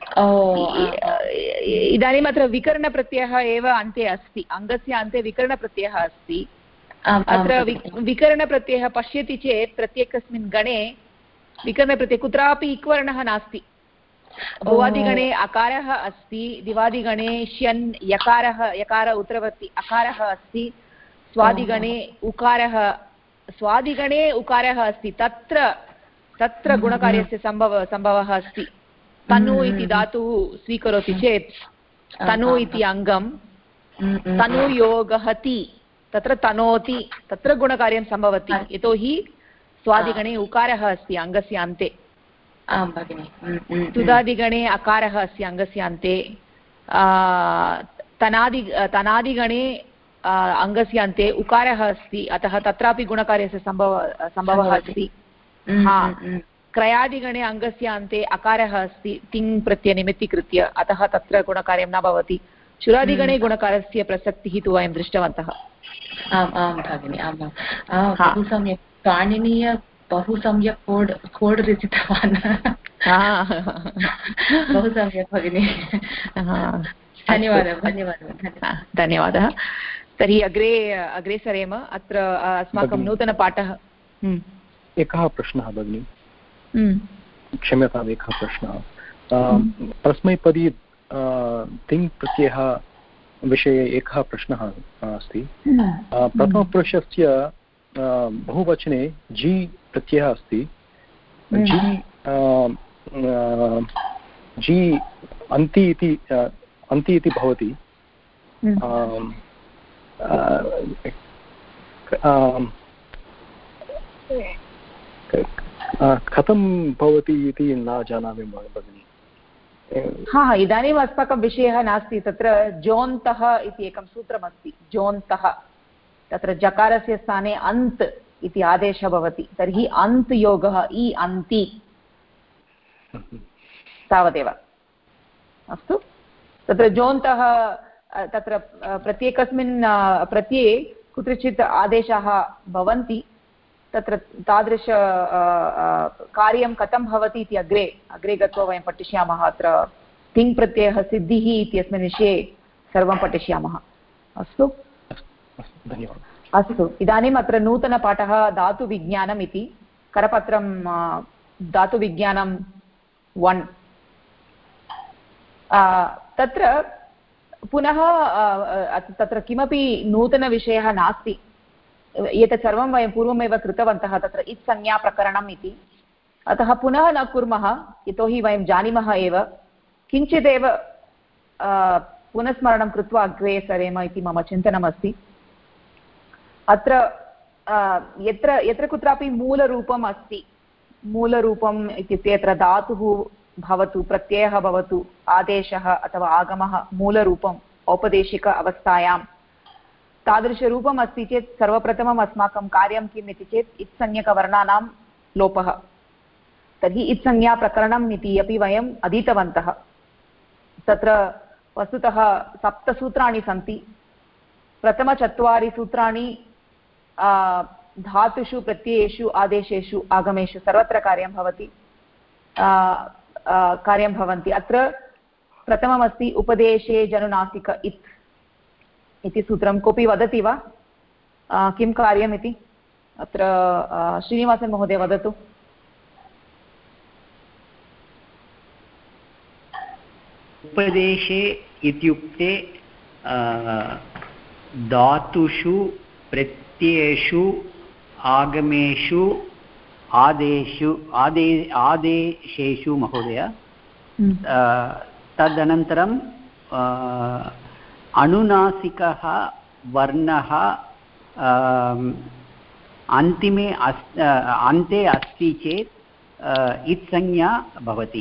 इदानीम् अत्र विकरणप्रत्ययः एव अन्ते अस्ति, अङ्गस्य अन्ते विकरणप्रत्ययः अस्ति। अत्र विकरणप्रत्ययः पश्यति चेत् प्रत्येकस्मिन् गणे विकरणप्रत्ययः कुत्रापि इक्वर्णः नास्ति। भुवादिगणे अकारः अस्ति, दिवादिगणे श्यन् यकार उत्तरवर्ति अकारः अस्ति, स्वादिगणे उकारः अस्ति। तत्र गुणकार्यस्य सम्भवः अस्ति। तनु इति धातुः स्वीकरोति चेत् तनु इति अङ्गं, तनुयोगः ति, तत्र तनोति, तत्र गुणकार्यं सम्भवति, यतोहि स्वादिगणे उकारः अस्ति अङ्गस्य अन्ते। आम् भगिनि। तुदादिगणे अकारः अस्ति अङ्गस्य अन्ते। तनादिगणे अङ्गस्य अन्ते उकारः अस्ति, अतः तत्रापि गुणकार्यस्य सम्भवः अस्ति। क्रयादिगणे अङ्गस्य अन्ते अकारः अस्ति तिङ् प्रत्ययनिमित्तीकृत्य, अतः तत्र गुणकार्यं न भवति। चुरादिगणे गुणकारस्य प्रसक्तिः तु वयं दृष्टवन्तः। आम् भगिनि, बहु सम्यक्। पाणिनीय बहु सम्यक् कोड् रचितवान्। बहु सम्यक् भगिनि। धन्यवादः। तर्हि अग्रे सरेम। अत्र अस्माकं नूतनपाठः। एकः प्रश्नः भगिनि, क्षम्यताम्, एकः प्रश्नः। परस्मैपदी तिङ् प्रत्ययः विषये एकः प्रश्नः अस्ति। प्रथमपुरुषस्य बहुवचने जि प्रत्ययः अस्ति। जि अन्ति इति भवति। कथं भवति इति न जानामि भगिनि। इदानीम् अस्माकं विषयः नास्ति। तत्र जोन्तः इति एकं सूत्रमस्ति। जोन्तः, तत्र जकारस्य स्थाने अन्त् इति आदेशः भवति। तर्हि अन्त् योगः इ अन्ति, तावदेव। अस्तु, तत्र जोन्तः तत्र प्रत्येकस्मिन् प्रत्यये कुत्रचित् आदेशाः भवन्ति। तत्र तादृश कार्यं कथं भवति इति अग्रे गत्वा वयं पठिष्यामः। अत्र तिङ् प्रत्ययः सिद्धिः इत्यस्मिन् विषये सर्वं पठिष्यामः। अस्तु, धन्यवादः। अस्तु, इदानीम् अत्र नूतनपाठः धातुविज्ञानम् इति। करपत्रं धातुविज्ञानं 1। तत्र पुनः तत्र किमपि नूतनविषयः नास्ति। एतत् सर्वं वयं पूर्वमेव कृतवन्तः, तत्र इत्संज्ञाप्रकरणम् इति। अतः पुनः न कुर्मः, यतोहि वयं जानीमः एव। किञ्चिदेव पुनस्मरणं कृत्वा अग्रे सरेम इति मम चिन्तनमस्ति। अत्र यत्र कुत्रापि मूलरूपम् अस्ति, मूलरूपम् इत्युक्ते यत्र धातुः भवतु, प्रत्ययः भवतु, आदेशः अथवा आगमः मूलरूपम् औपदेशिक अवस्थायां तादृशरूपम् अस्ति चेत् सर्वप्रथमम् अस्माकं कार्यं किम् इति चेत् इत्संज्ञकवर्णानां लोपः। तर्हि इत्संज्ञाप्रकरणम् इति अपि वयम् अधीतवन्तः। तत्र वस्तुतः 7 सूत्राणि सन्ति। प्रथमचत्वारि सूत्राणि धातुषु, प्रत्ययेषु, आदेशेषु, आगमेषु सर्वत्र कार्यं भवन्ति। अत्र प्रथममस्ति उपदेशे जनुनासिक इत् इति सूत्रं। कोऽपि वदति वा किं कार्यमिति? अत्र श्रीनिवासन् महोदय वदतु। उपदेशे इत्युक्ते धातुषु, प्रत्ययेषु, आगमेषु, आदेशेषु महोदय। तदनन्तरं अनुनासिकः वर्णः अन्ते अस्ति चेत् इत्संज्ञा भवति।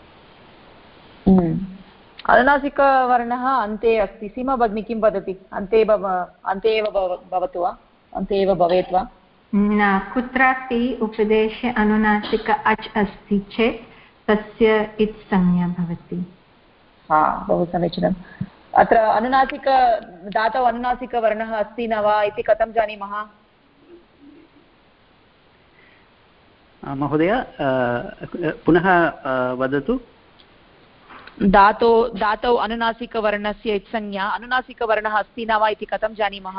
अनुनासिकवर्णः अन्ते अस्ति। सीमा भगिनी किं वदति? अन्ते एव भवतु वा, अन्ते एव भवेत् वा? न, कुत्रापि उपदेशे अनुनासिक अच् अस्ति चेत् तस्य इत्संज्ञा भवति। बहु समीचीनम्। अत्र अनुनासिक धातौ अनुनासिकवर्णः अस्ति न वा इति कथं जानीमः महोदय? पुनः वदतु। धातौ अनुनासिकवर्णस्य इत्संज्ञा, अनुनासिकवर्णः अस्ति न वा इति कथं जानीमः?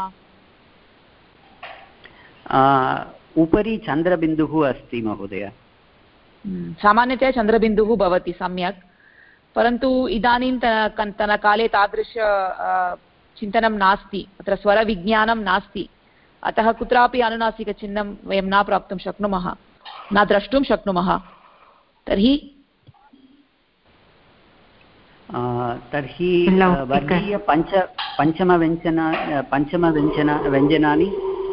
उपरि चन्द्रबिन्दुः अस्ति महोदय। सामान्यतया चन्द्रबिन्दुः भवति, सम्यक्। परन्तु इदानीन्तनकाले तादृश चिन्तनं नास्ति। अत्र स्वरविज्ञानं नास्ति। अतः कुत्रापि अनुनासिकचिह्नं वयं न प्राप्तुं शक्नुमः, न द्रष्टुं शक्नुमः। तर्हि वर्गीय पञ्चमव्यञ्जनानि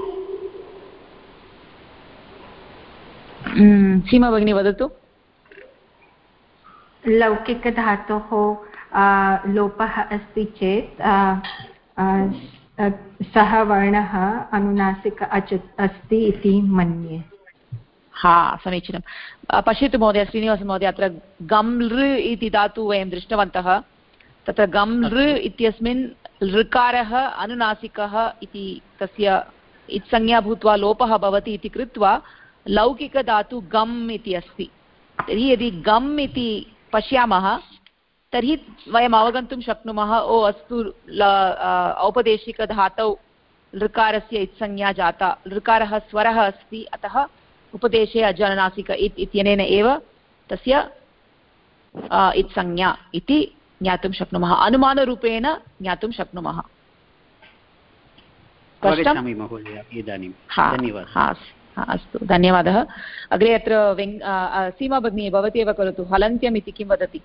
सीमा भगिनी वदतु। लौकिकधातोः लोपः अस्ति चेत् सः वर्णः अनुनासिक अच् अस्ति इति मन्ये। समीचीनं। पश्यतु महोदय, श्रीनिवास महोदय, अत्र गम् लृ इति धातु वयं दृष्टवन्तः। तत्र गम् लृ इत्यस्मिन् लृकारः अनुनासिकः इति तस्य इत्संज्ञा भूत्वा लोपः भवति इति कृत्वा लौकिकधातु गम् इति अस्ति। तर्हि यदि गम् इति पश्यामः तर्हि वयम् अवगन्तुं शक्नुमः ओ अस्तु औपदेशिकधातौ लृकारस्य इत्संज्ञा जाता, लृकारः स्वरः अस्ति, अतः उपदेशे अजनुनासिक इत् इत्यनेन एव तस्य इत्संज्ञा इति ज्ञातुं शक्नुमः, अनुमानरूपेण ज्ञातुं शक्नुमः। अवगच्छामि महोदय इदानीं। धन्यवादः। अस्तु, धन्यवादः। अग्रे अत्र सीमा भगिनी भवती एव करोतु। हलन्त्यम् इति किं वदति?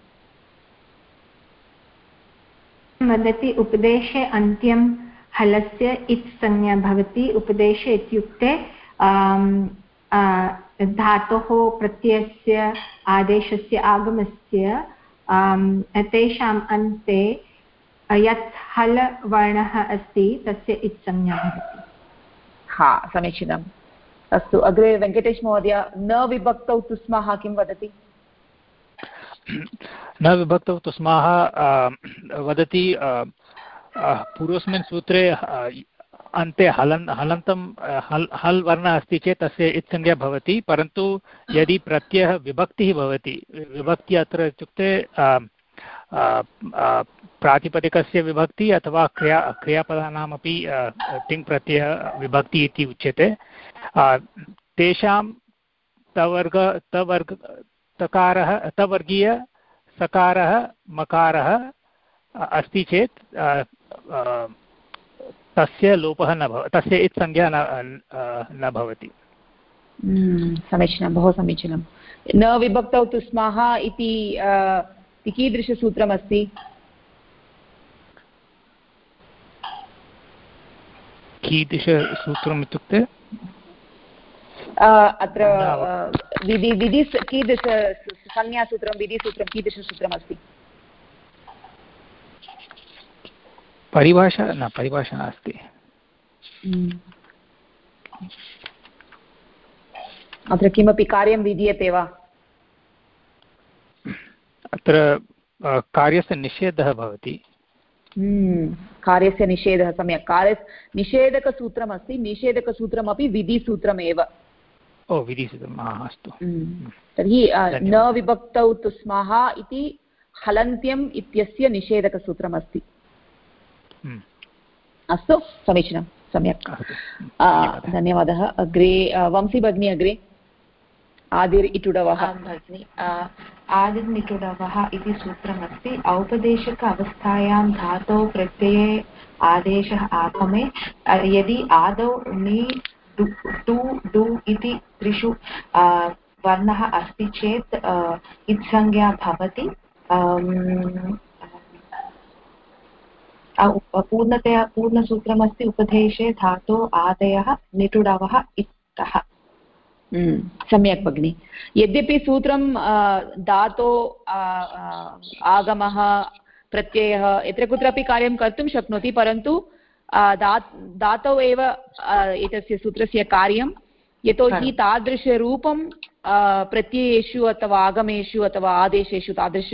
वदति उपदेशे अन्त्यं हलस्य इत् संज्ञा भवति। उपदेशे इत्युक्ते धातोः प्रत्ययस्य आदेशस्य आगमस्य तेषाम् अन्ते यत् हल वर्णः अस्ति तस्य इत् संज्ञा भवति। समीचीनम्। अस्तु, अग्रे वेङ्कटेश महोदय, न विभक्तौ तुस्मः किं वदति? न विभक्तौ तुस्मः वदति पूर्वस्मिन् सूत्रे अन्ते हलन्तं हल् वर्णः अस्ति चेत् तस्य इत्संज्ञा भवति, परन्तु यदि प्रत्ययः विभक्तिः भवति, विभक्ति अत्र इत्युक्ते प्रातिपदिकस्य विभक्ति अथवा क्रियापदानामपि तिङ् प्रत्ययः विभक्ति इति उच्यते, तेषां तवर्गीय सकारः मकारः अस्ति चेत् तस्य लोपः न भवति, तस्य इत्संज्ञा न भवति। समीचीनं, बहु समीचीनं। न विभक्तौ तुस्मः इति कीदृशसूत्रमस्ति? कीदृशसूत्रम् इत्युक्ते अत्र विधि कीदृश संज्ञासूत्रं, विधिसूत्रं कीदृशसूत्रमस्ति? परिभाषा नास्ति। अत्र किमपि कार्यं विधीयते वा? अत्र कार्यस्य निषेधः भवति। कार्यस्य निषेधः, सम्यक्। निषेधकसूत्रमस्ति, निषेधकसूत्रमपि विधिसूत्रमेव। विधिसूत्रम्, अस्तु। तर्हि न विभक्तौ तुस्मः इति हलन्त्यम् इत्यस्य निषेधकसूत्रमस्ति। अस्तु, समीचीनं, सम्यक्, धन्यवादः। अग्रे वंशी भगिनी, अग्रे आदिर् इटुडवः। भगिनी, आदिर् निटुडवः इति सूत्रमस्ति। औपदेशिक अवस्थायां धातौ प्रत्यये आदेशः आगमे यदि आदौ नि टु डु इति त्रिषु वर्णः अस्ति चेत् इत्संज्ञा भवति। पूर्णतया पूर्णसूत्रमस्ति। उपदेशे धातो आदयः निटुडवः इत्यः। सम्यक् भगिनि। यद्यपि सूत्रं धातो आगमः प्रत्ययः यत्र कुत्रापि कार्यं कर्तुं शक्नोति, परन्तु धातौ एव एतस्य सूत्रस्य कार्यं, यतोहि तादृशरूपं प्रत्ययेषु अथवा आगमेषु अथवा आदेशेषु तादृश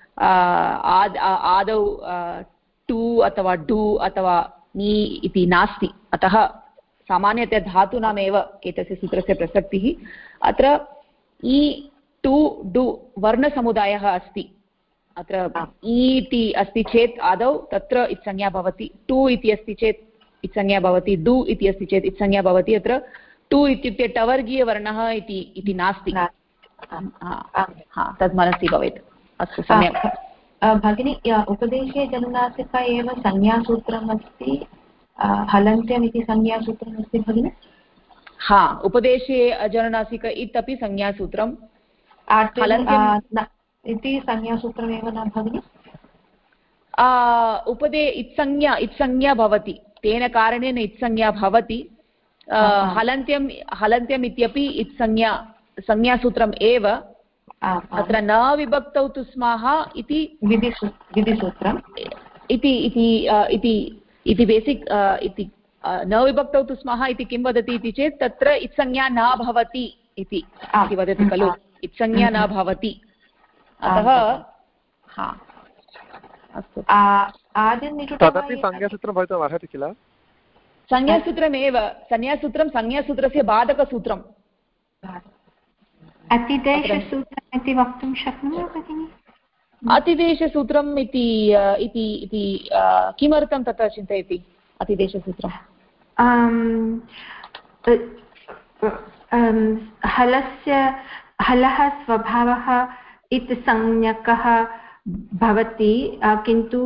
आदौ टु अथवा डु अथवा नि इति नास्ति। अतः सामान्यतया धातूनामेव एतस्य सूत्रस्य प्रसक्तिः। अत्र इ टु डु वर्णसमुदायः अस्ति। अत्र इति अस्ति चेत् आदौ तत्र इत्संज्ञा भवति, टु इति अस्ति चेत् इत्संज्ञा भवति, डु इति अस्ति चेत् इत्संज्ञा भवति। अत्र टु इत्युक्ते टवर्गीयवर्णः इति नास्ति। तद् मनसि भवेत्। अस्तु, सम्यक् भगिनी। उपदेशे जनुनासिक एव संज्ञासूत्रम् अस्ति, हलन्त्यम् इति संज्ञासूत्रमस्ति भगिनि। उपदेशे अजनुनासिक इत्यपि संज्ञासूत्रम्, इति संज्ञासूत्रमेव न भगिनि। इत्संज्ञा भवति, तेन कारणेन इत्संज्ञा भवति। हलन्त्यम् इत्यपि संज्ञासूत्रम् एव। अत्र न विभक्तौ तुस्मः इति विधिसूत्रम् इति बेसिक् इति न विभक्तौ तुस्मः इति किं वदति इति चेत् तत्र इत्संज्ञा न भवति इति वदति खलु। इत्संज्ञा न भवति, अतः अस्तु। तदपि संज्ञासूत्रं भवितुम् अर्हति किल? संज्ञासूत्रमेव, संज्ञासूत्रस्य बाधकसूत्रम्। अतिदेशसूत्रम् इति वक्तुं शक्नुमः भगिनि? अतिदेशसूत्रम् इति किमर्थं तथा चिन्तयति? अतिदेशसूत्रम् हलः स्वभावः इति संज्ञकः भवति, किन्तु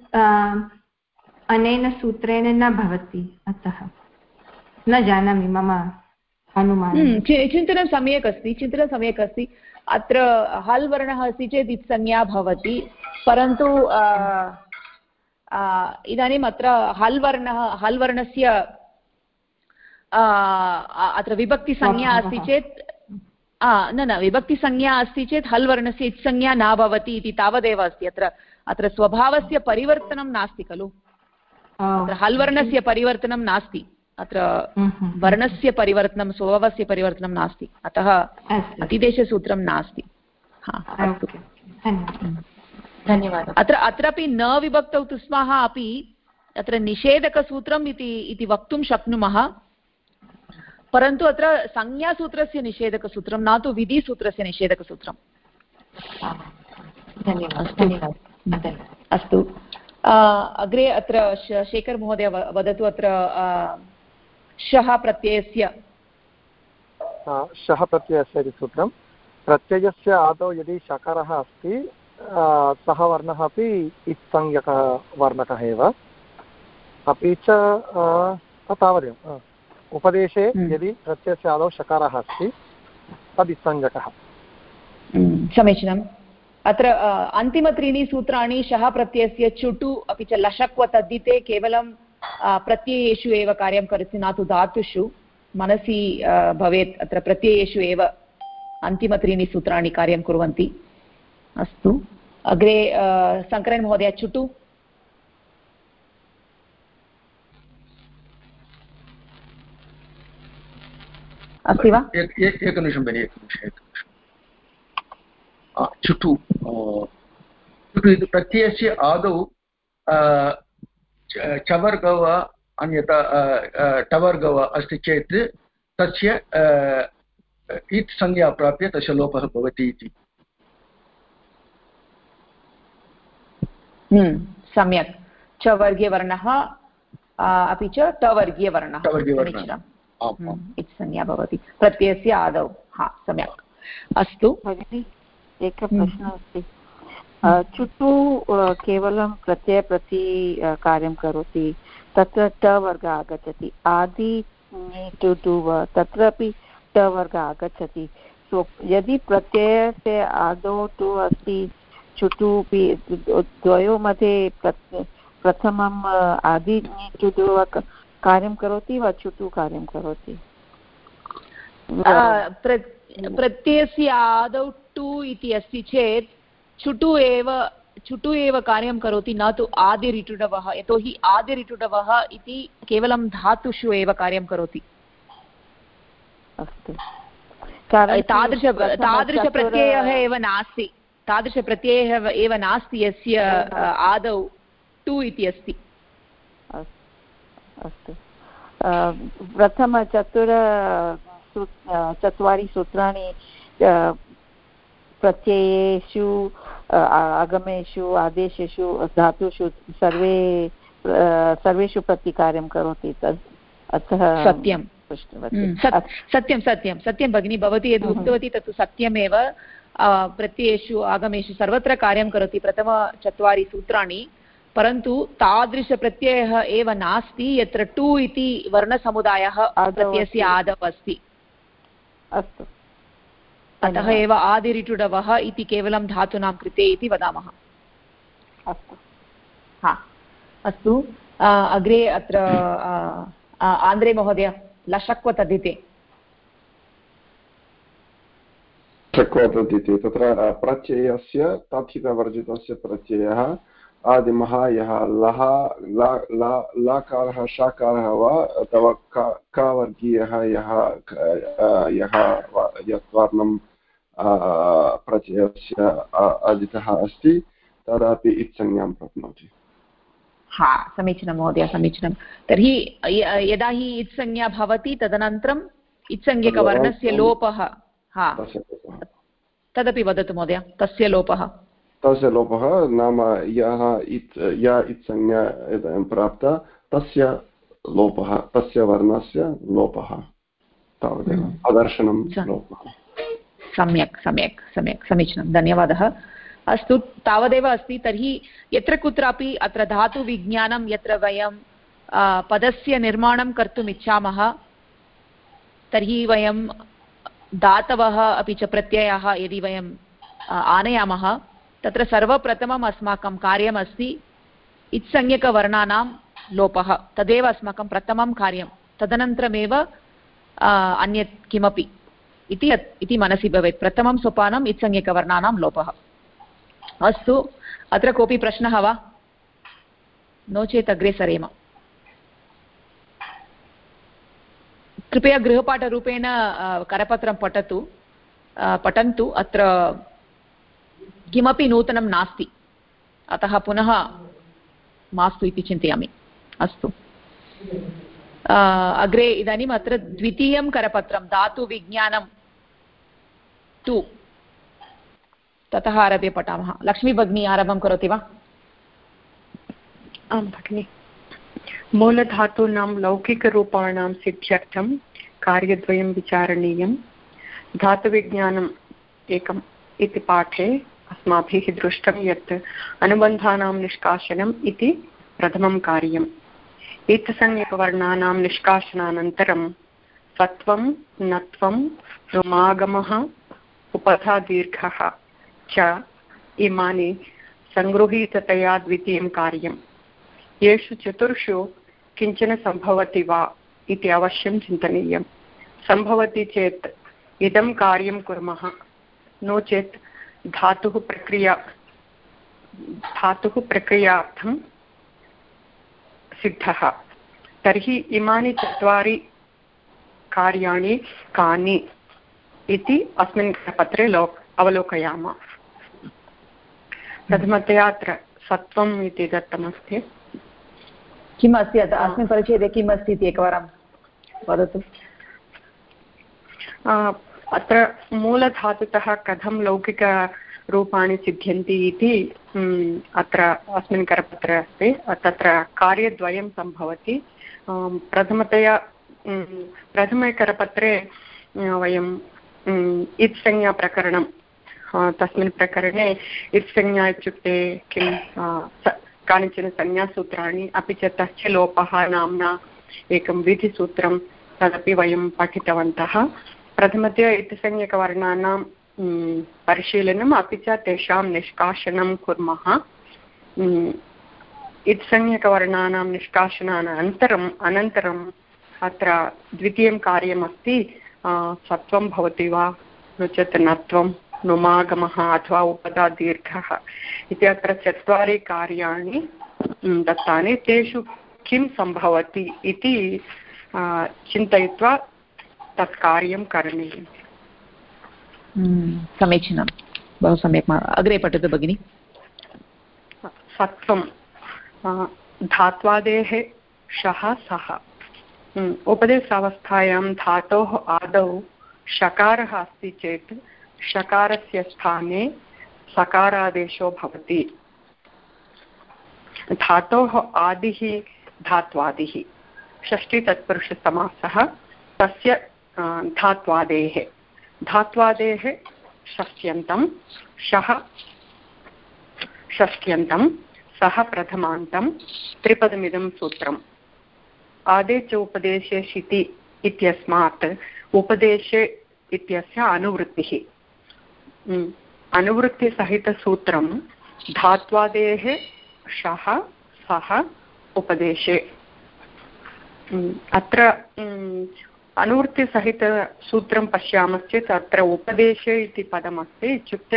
अनेन सूत्रेण न भवति, अतः न जानामि, मम अनुमानं। चिन्तनं सम्यक् अस्ति। अत्र हल् वर्णः अस्ति चेत् इत्संज्ञा भवति, परन्तु इदानीम् अत्र हल् वर्णस्य अत्र विभक्तिसंज्ञा अस्ति चेत् न विभक्तिसंज्ञा अस्ति चेत् हल् वर्णस्य इत्संज्ञा न भवति इति तावदेव अस्ति। अत्र स्वभावस्य परिवर्तनं नास्ति खलु, अत्र हल् वर्णस्य परिवर्तनं नास्ति, अत्र वर्णस्य परिवर्तनं स्वभावस्य परिवर्तनं नास्ति, अतः अतिदेशसूत्रं नास्ति। धन्यवादः। अत्रापि न विभक्तौ तुस्मः अपि अत्र निषेधकसूत्रम् इति वक्तुं शक्नुमः, परन्तु अत्र संज्ञासूत्रस्य निषेधकसूत्रं न तु विधिसूत्रस्य निषेधकसूत्रम्। अस्तु, अग्रे अत्र शेखर महोदय वदतु, अत्र शः प्रत्ययस्य इति सूत्रं। प्रत्ययस्य आदौ यदि शकारः अस्ति सः वर्णः अपि इत्संज्ञकः वर्णकः एव, अपि च तावदेव। उपदेशे यदि प्रत्ययस्य आदौ शकारः अस्ति तद् इत्संज्ञकः। समीचीनम्। अत्र अन्तिमत्रीणि सूत्राणि शः प्रत्ययस्य चुटु अपि च लशक्व तद्धिते केवलं प्रत्ययेषु एव कार्यं करोति, न तु धातुषु। मनसि भवेत्, अत्र प्रत्ययेषु एव अन्तिमत्रीणि सूत्राणि कार्यं कुर्वन्ति। अस्तु, अग्रे शङ्करन् महोदय, चुटु अस्ति वा? एकनिमिषं भगिनि, चुटु इति प्रत्ययस्य आदौ चवर्ग वा अन्यथा टवर्ग वा अस्ति चेत् तस्य इत् संज्ञा प्राप्य तस्य लोपः भवति इति। सम्यक्। चवर्गीयवर्णः अपि च टवर्गीयवर्णः इति संज्ञा भवति प्रत्ययस्य आदौ। सम्यक्। अस्तु भगिनि, एकः प्रश्नः अस्ति। चुटु केवलं प्रत्यय प्रति कार्यं करोति, तत्र ट वर्गः आगच्छति। आदि टु वा तत्रापि ट वर्गः आगच्छति। सो यदि प्रत्ययस्य आदौ टु अस्ति, चुटु द्वयोः मध्ये प्रथमम् आदि टु वा कार्यं करोति वा चुटु कार्यं करोति? प्रत्ययस्य आदौ टु इति अस्ति चेत् चुटु एव कार्यं करोति, न तु आदिरिटुडवः। यतोहि आदिरिटुडवः इति केवलं धातुषु एव कार्यं करोति। अस्तु, तादृशप्रत्ययः एव नास्ति यस्य आदौ टु इति अस्ति। अस्तु, चत्वारि सूत्राणि प्रत्ययेषु आगमेषु आदेशेषु धातुषु सर्वेषु प्रति कार्यं करोति, तद् अतः सत्यं भगिनी, भवती यद् उक्तवती तत्तु सत्यमेव। प्रत्ययेषु आगमेषु सर्वत्र कार्यं करोति प्रथमचत्वारि सूत्राणि, परन्तु तादृशप्रत्ययः एव नास्ति यत्र टु इति वर्णसमुदायः प्रत्ययस्य आदौ अस्ति। अस्तु, अतः एव आदिरिटुडवः इति केवलं धातूनां कृते इति वदामः। अस्तु, अस्तु, अग्रे अत्र आन्द्रे महोदय, लशक्व तद्धिते। तत्र प्रत्ययस्य तथितवर्जितस्य प्रत्ययः आदिमः यः लकारः शकारः वा अथवा कवर्गीयः यत् वर्णं प्रत्ययस्य अदितः अस्ति तदापि इत्संज्ञां प्राप्नोति। समीचीनं महोदय, समीचीनं। तर्हि यदा हि इत्संज्ञा भवति तदनन्तरम् इत्संज्ञकवर्णस्य लोपः, तदपि वदतु महोदय, तस्य लोपः। तस्य लोपः नाम या इत्संज्ञा प्राप्ता तस्य लोपः, तस्य वर्णस्य लोपः तावदेव, अदर्शनं लोपः। सम्यक् सम्यक् सम्यक्, समीचीनं, धन्यवादः। अस्तु, तावदेव अस्ति। तर्हि यत्र कुत्रापि अत्र धातुविज्ञानं यत्र वयं पदस्य निर्माणं कर्तुम् इच्छामः तर्हि वयं धातवः अपि च प्रत्ययाः यदि वयं आनयामः तत्र सर्वप्रथमम् अस्माकं कार्यमस्ति इत्संज्ञकवर्णानां लोपः, तदेव अस्माकं प्रथमं कार्यं, तदनन्तरमेव अन्यत् किमपि इति मनसि भवेत्। प्रथमं सोपानम् इत्संज्ञकवर्णानां लोपः। अस्तु, अत्र कोऽपि प्रश्नः वा? नो चेत् अग्रे सरेम। कृपया गृहपाठरूपेण करपत्रं पठन्तु। अत्र किमपि नूतनं नास्ति, अतः पुनः मास्तु इति चिन्तयामि। अस्तु, अग्रे इदानीम् अत्र द्वितीयं करपत्रं धातुविज्ञानं 2, ततः आरभ्य पठामः। लक्ष्मी भगिनी आरम्भं करोति वा? आं भगिनि। मूलधातूनां लौकिकरूपाणां सिद्ध्यर्थं कार्यद्वयं विचारणीयं। धातुविज्ञानम् एकम् इति पाठे अस्माभिः दृष्टं यत् अनुबन्धानां निष्कासनम् इति प्रथमं कार्यम्। इत्संज्ञकवर्णानां निष्कासनानन्तरं सत्वं, नत्वं, रुमागमः, उपधादीर्घः च इमानि सङ्गृहीततया द्वितीयं कार्यम्। येषु चतुर्षु किञ्चन सम्भवति वा इति अवश्यं चिन्तनीयं। सम्भवति चेत् इदं कार्यं कुर्मः, नो चेत् धातुः प्रक्रियार्थं सिद्धः। तर्हि इमानि चत्वारि कार्याणि कानि इति अस्मिन् पत्रे अवलोकयामः। प्रथमतया अत्र सत्वम् इति दत्तमस्ति। किम् अस्ति अस्मिन् परिच्छेदे, किम् अस्ति इति एकवारं वदतु। अत्र मूलधातुतः कथं लौकिकरूपाणि सिद्ध्यन्ति इति अत्र अस्मिन् करपत्रे अस्ति। तत्र कार्यद्वयं सम्भवति। प्रथमे करपत्रे वयं इत्संज्ञाप्रकरणं, तस्मिन् प्रकरणे इत्संज्ञा इत्युक्ते किं, कानिचन संज्ञासूत्राणि, अपि च तस्य लोपः नाम्ना एकं विधिसूत्रं, तदपि वयं पठितवन्तः। प्रथमतया इत्संज्ञकवर्णानां परिशीलनम् अपि च तेषां निष्कासनं कुर्मः। इत्संज्ञकवर्णानां निष्कासनानन्तरम् अत्र द्वितीयं कार्यमस्ति सत्वं भवति वा, नो चेत् नत्वं, नुमागमः अथवा उपधादीर्घः इति अत्र चत्वारि कार्याणि दत्तानि। तेषु किं सम्भवति इति चिन्तयित्वा तत् कार्यं करणीयम्। समीचीनं, बहु सम्यक्। अग्रे पठतु भगिनि। सत्वं धात्वादेः शः सः। उपदेशावस्थायां धातोः आदौ शकारः अस्ति चेत् शकारस्य स्थाने सकारादेशो भवति। धातोः आदिः धात्वादिः, षष्ठीतत्पुरुषसमासः, तस्य धात्वादेः षष्ट्यन्तं, शः षष्ट्यन्तं, सः प्रथमान्तं, त्रिपदमिदं सूत्रम्। आदे च उपदेशे शिति इत्यस्मात् उपदेशे इत्यस्य अनुवृत्तिः। अनुवृत्तिसहितसूत्रं धात्वादेः शः सः उपदेशे। अत्र अनुवृत्तिसहितसूत्रं पश्यामश्चेत् अत्र उपदेशे इति पदमस्ति, इत्युक्ते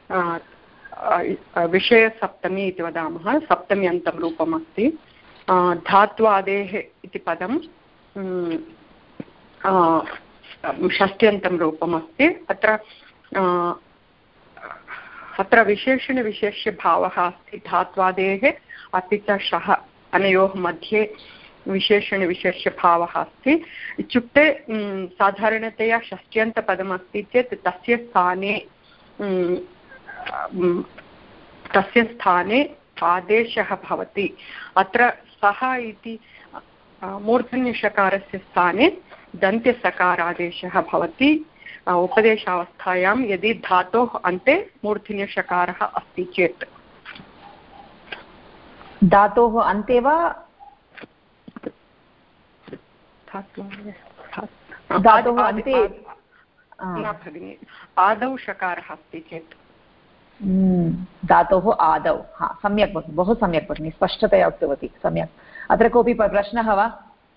विषयसप्तमी इति वदामः, सप्तम्यन्तं रूपमस्ति। धात्वादेः इति पदं षष्ट्यन्तं रूपमस्ति। अत्र विशेषणविशेष्यभावः अस्ति धात्वादेः अपि च शः, अनयोः मध्ये विशेषणविशेष्यभावः अस्ति। इत्युक्ते साधारणतया षष्ट्यन्तपदमस्ति चेत् तस्य स्थाने तस्य स्थाने आदेशः भवति। अत्र सः इति मूर्धन्यषकारस्य स्थाने दन्त्यसकारादेशः भवति उपदेशावस्थायां यदि धातोः अन्ते मूर्धन्यषकारः अस्ति चेत्। धातोः अन्ते वा धातोः अन्ते न भगिनि, आदौ शकारः अस्ति चेत्। धातोः आदौ, हा सम्यक् भगिनि, बहु सम्यक् भगिनि, स्पष्टतया उक्तवती, सम्यक्। अत्र कोऽपि प्रश्नः वा?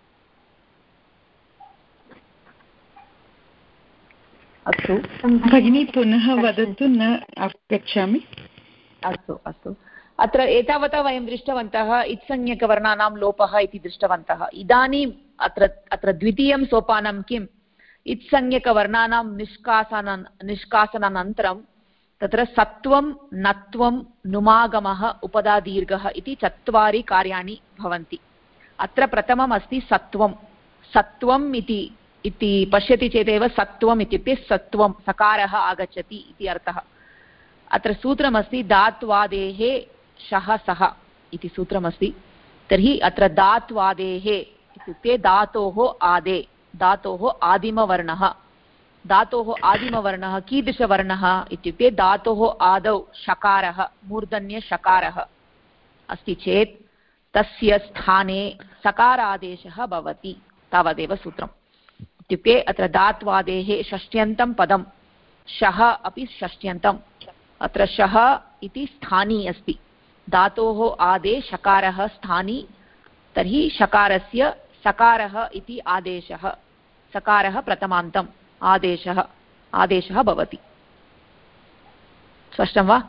अस्तु भगिनी पुनः वदतु, न अवगच्छामि। अस्तु अस्तु, अत्र एतावता वयं दृष्टवन्तः इत्संज्ञकवर्णानां लोपः इति दृष्टवन्तः। इदानीम् अत्र द्वितीयं सोपानं किम्? इत्संज्ञकवर्णानां निष्कासनानन्तरं तत्र सत्वं नत्वं नुमागमः उपदादीर्घः इति 4 कार्याणि भवन्ति। अत्र प्रथमम् अस्ति सत्वं। सत्वम् इति पश्यति चेदेव सत्वम् इत्युक्ते सत्वं सकारः आगच्छति इति अर्थः। अत्र सूत्रमस्ति धात्वादेः शः सः इति सूत्रमस्ति। तर्हि अत्र धात्वादेः इत्युक्ते धातोः आदे, धातोः आदिमवर्णः। धातोः आदिमवर्णः कीदृशवर्णः इत्युक्ते धातोः आदौ शकारः, मूर्धन्यषकारः अस्ति चेत् तस्य स्थाने सकारादेशः भवति, तावदेव सूत्रम्। इत्युक्ते अत्र धात्वादेः षष्ट्यन्तं पदं, शः अपि षष्ट्यन्तम्। अत्र शः इति स्थानी अस्ति, धातोः आदे शकारः स्थानी, तर्हि शकारस्य सकारः इति आदेशः, सकारः प्रथमान्तम्, आदेशः भवति। स्पष्टं वा?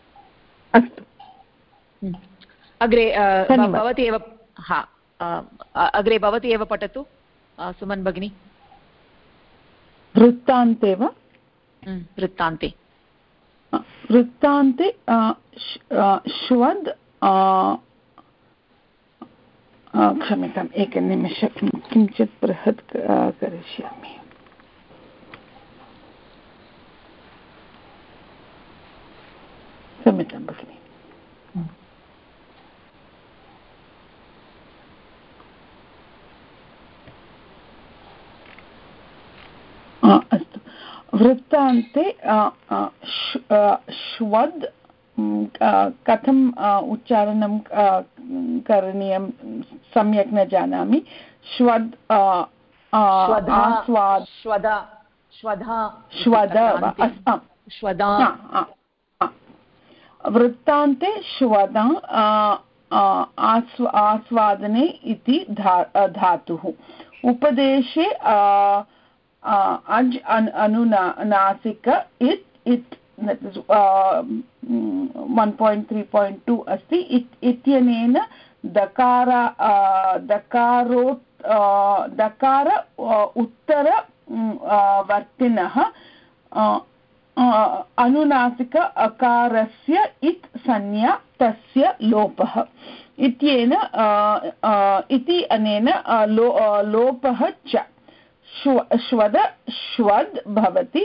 अस्तु, अग्रे भवती एव, हा अग्रे भवती एव पठतु सुमन् भगिनी। वृत्तान्ते वा? वृत्तान्ते, वृत्तान्ते श्वद्, क्षम्यताम् एकनिमिषं, किञ्चित् बृहत् करिष्यामि। क्षम्यतां भगिनि। अस्तु, वृत्तान्ते श्वद् कथम् उच्चारणं करणीयं सम्यक् न जानामि। श्वद् वृत्तान्ते श्वदा आस्वादने इति धातुः। उपदेशे अज् अनुनासिक इत् 1.3.2 अस्ति। इत्यनेन दकार उत्तर वर्तिनः अनुनासिक अकारस्य इत् संज्ञा तस्य लोपः इत्यनेन इति अनेन लोपः च श्वद श्वद् भवति।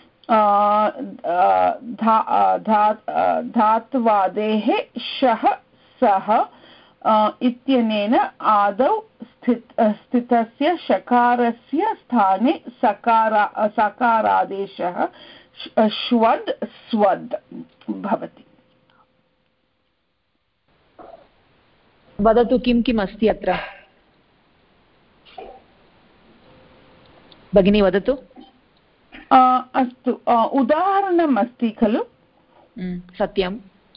धात्वादेः शः सः इत्यनेन आदौ स्थितस्य शकारस्य स्थाने सकारादेशः श्वद् स्वद् भवति। वदतु किं किम् अस्ति अत्र भगिनी, वदतु। अस्तु, उदाहरणम् अस्ति खलु? सत्यं।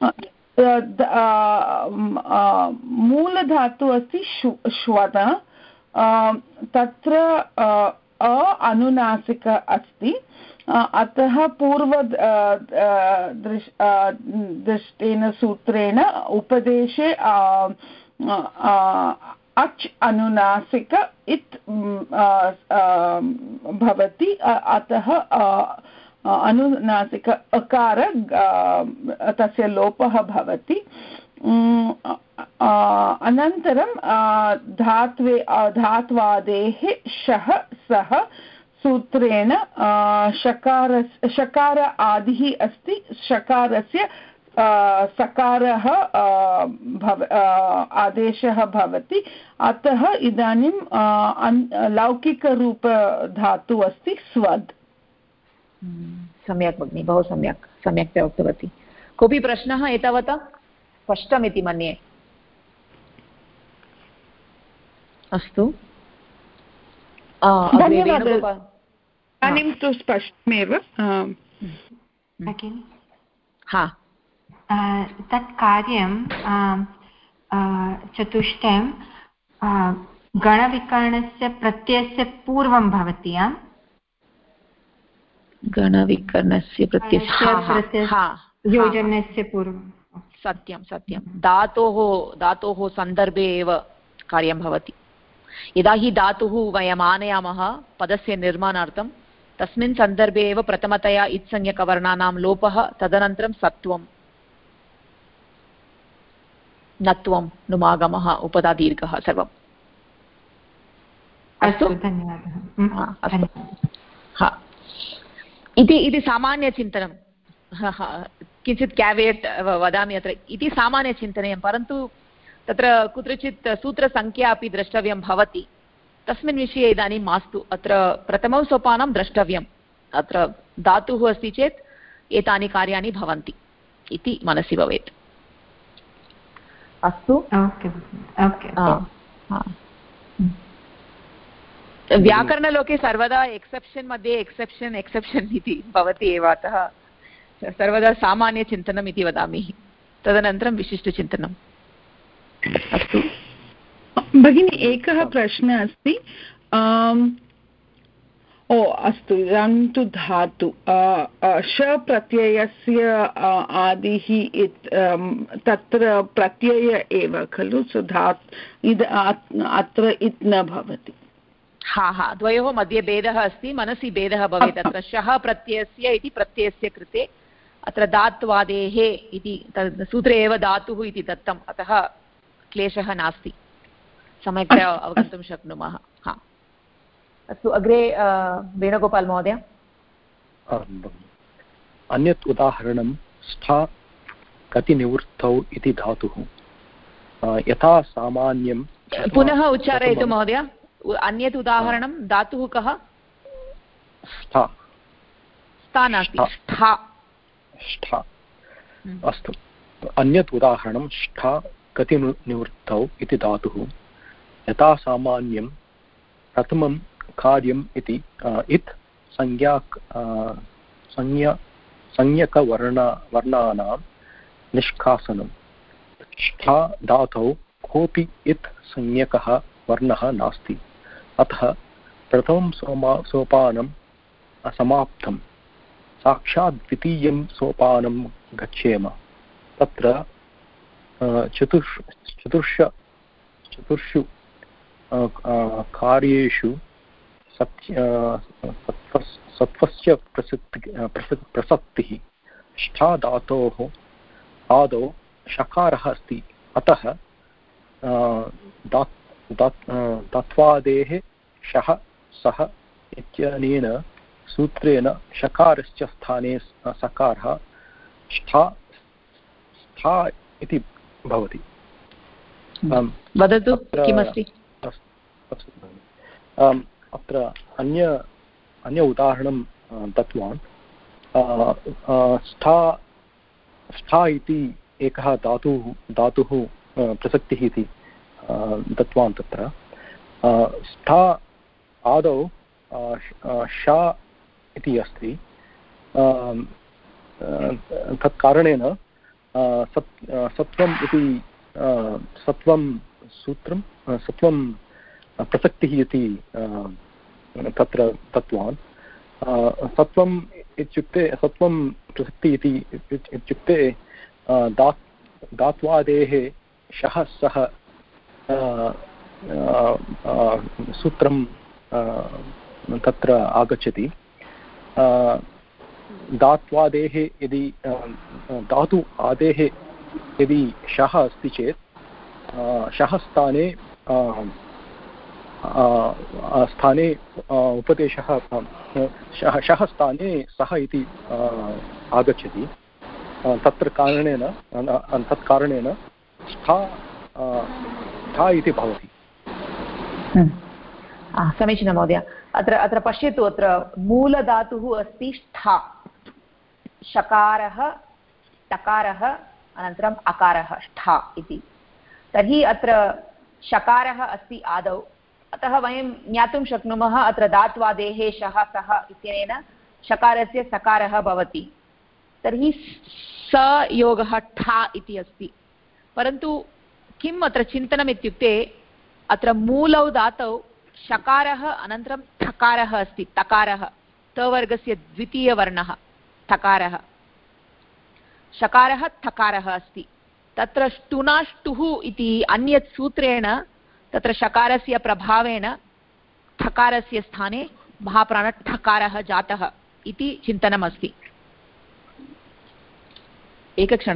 मूलधातु अस्ति श्वद, तत्र अनुनासिक अस्ति, अतः पूर्व दृष्टेन सूत्रेण उपदेशे अच् अनुनासिक इत् भवति, अतः अनुनासिक अकार तस्य लोपः भवति। अनन्तरं धात्वादेः शः सः सूत्रेण शकार आदिः अस्ति, शकारस्य सकारः आदेशः भवति, अतः इदानीं लौकिकरूपधातु अस्ति स्वद्। सम्यक् भगिनि, बहु सम्यक्तया उक्तवती। कोऽपि प्रश्नः एतावता? स्पष्टमिति मन्ये। अस्तु, धन्यवादः। इदानीं तु स्पष्टमेव। तत् कार्यं चतुष्टयं गणविकरणस्य प्रत्ययस्य पूर्वं भवति। गणविकरणस्य योजनस्य पूर्वं। सत्यं सत्यं, धातोः सन्दर्भे एव कार्यं भवति। यदा हि धातुः वयम् आनयामः पदस्य निर्माणार्थं, तस्मिन् सन्दर्भे एव प्रथमतया इत्संज्ञकवर्णानां लोपः, तदनन्तरं सत्वं, नत्वं, नुमागमः, उपधादीर्घः सर्वम्। अस्तु, धन्यवादः। इति सामान्यचिन्तनं। किञ्चित् क्यावेट् वदामि अत्र, इति सामान्यचिन्तनीयं, परन्तु तत्र कुत्रचित् सूत्रसङ्ख्या अपि द्रष्टव्यं भवति। तस्मिन् विषये इदानीं मास्तु। अत्र प्रथमं सोपानं द्रष्टव्यम्। अत्र धातुः अस्ति चेत् एतानि कार्याणि भवन्ति इति मनसि भवेत्। अस्तु, व्याकरणलोके सर्वदा एक्सेप्शन् मध्ये एक्सेप्शन् इति भवति एव, अतः सर्वदा सामान्यचिन्तनम् इति वदामि, तदनन्तरं विशिष्टचिन्तनम्। अस्तु भगिनी, एकः प्रश्नः अस्ति। अस्तु, इदानीं तु धातु श प्रत्ययस्य आदिः तत्र प्रत्यय एव खलु, सो अत्र इत् न भवति। द्वयोः मध्ये भेदः अस्ति, मनसि भेदः भवेत्। अत्र शः प्रत्ययस्य इति प्रत्ययस्य कृते, अत्र धात्वादेः इति सूत्रे एव धातुः इति दत्तम्, अतः क्लेशः नास्ति, सम्यक्तया अवगन्तुं शक्नुमः। अस्तु, अग्रे वेणुगोपाल् महोदय। अन्यत् उदाहरणं स्था कतिनिवृत्तौ इति धातुः यथा सामान्यं। पुनः उच्चारयतु महोदय। अन्यत् उदाहरणं धातुः कः? स्था। स्था नास्ति, स्था। स्था, अस्तु। अन्यत् उदाहरणं स्था कतिनिवृत्तौ इति धातुः यथा सामान्यं प्रथमं कार्यम् इति इत् संज्ञकवर्णानां निष्कासनं। स्था धातौ कोऽपि इत् संज्ञकः वर्णः नास्ति, अतः प्रथमं सोपानं समाप्तं, साक्षात् द्वितीयं सोपानं गच्छेम। तत्र चतुर्षु कार्येषु सत्वस्य प्रसक्तिः। स्था धातोः आदौ शकारः अस्ति, अतः धात्वादेः शः सः इत्यनेन सूत्रेण शकारस्य स्थाने सकारः स्था इति भवति। वदतु किमस्ति? अत्र अन्य उदाहरणं दत्तवान्। स्था इति एकः धातुः प्रसक्तिः इति दत्तवान्। तत्र स्था आदौ शा इति अस्ति, तत् कारणेन सत्वम् इति सत्वं सूत्रं सत्वं प्रसक्तिः इति तत्र दत्तवान्। सत्वम् इत्युक्ते सत्वं प्रसक्तिः इत्युक्ते धात्वादेः शः सः सूत्रं तत्र आगच्छति। धात्वादेः यदि धातु आदेः यदि शः अस्ति चेत् शः स्थाने उपदेशः शः स्थाने सः इति आगच्छति। तत्र कारणेन तत्कारणेन स्था इति भवति। समीचीनं महोदय। अत्र पश्यतु, अत्र मूलधातुः अस्ति ष्ठा, शकारः टकारः अनन्तरम् अकारः ष्ठा इति। तर्हि अत्र शकारः अस्ति आदौ, अतः वयं ज्ञातुं शक्नुमः अत्र धात्वादेः शः सः इत्यनेन शकारस्य सकारः भवति। तर्हि स योगः ठा इति अस्ति। परन्तु किम् अत्र चिन्तनम् इत्युक्ते, अत्र मूलौ धातौ शकारः अनन्तरं ठकारः अस्ति, तकारः, तवर्गस्य द्वितीयवर्णः ठकारः, शकारः ठकारः अस्ति। तत्र ष्टुनाष्टुः इति अन्यत् सूत्रेण तत्र शकारस्य प्रभावेण ठकारस्य स्थाने महाप्राणठकारः जातः इति चिन्तनमस्ति। एकक्षणम्।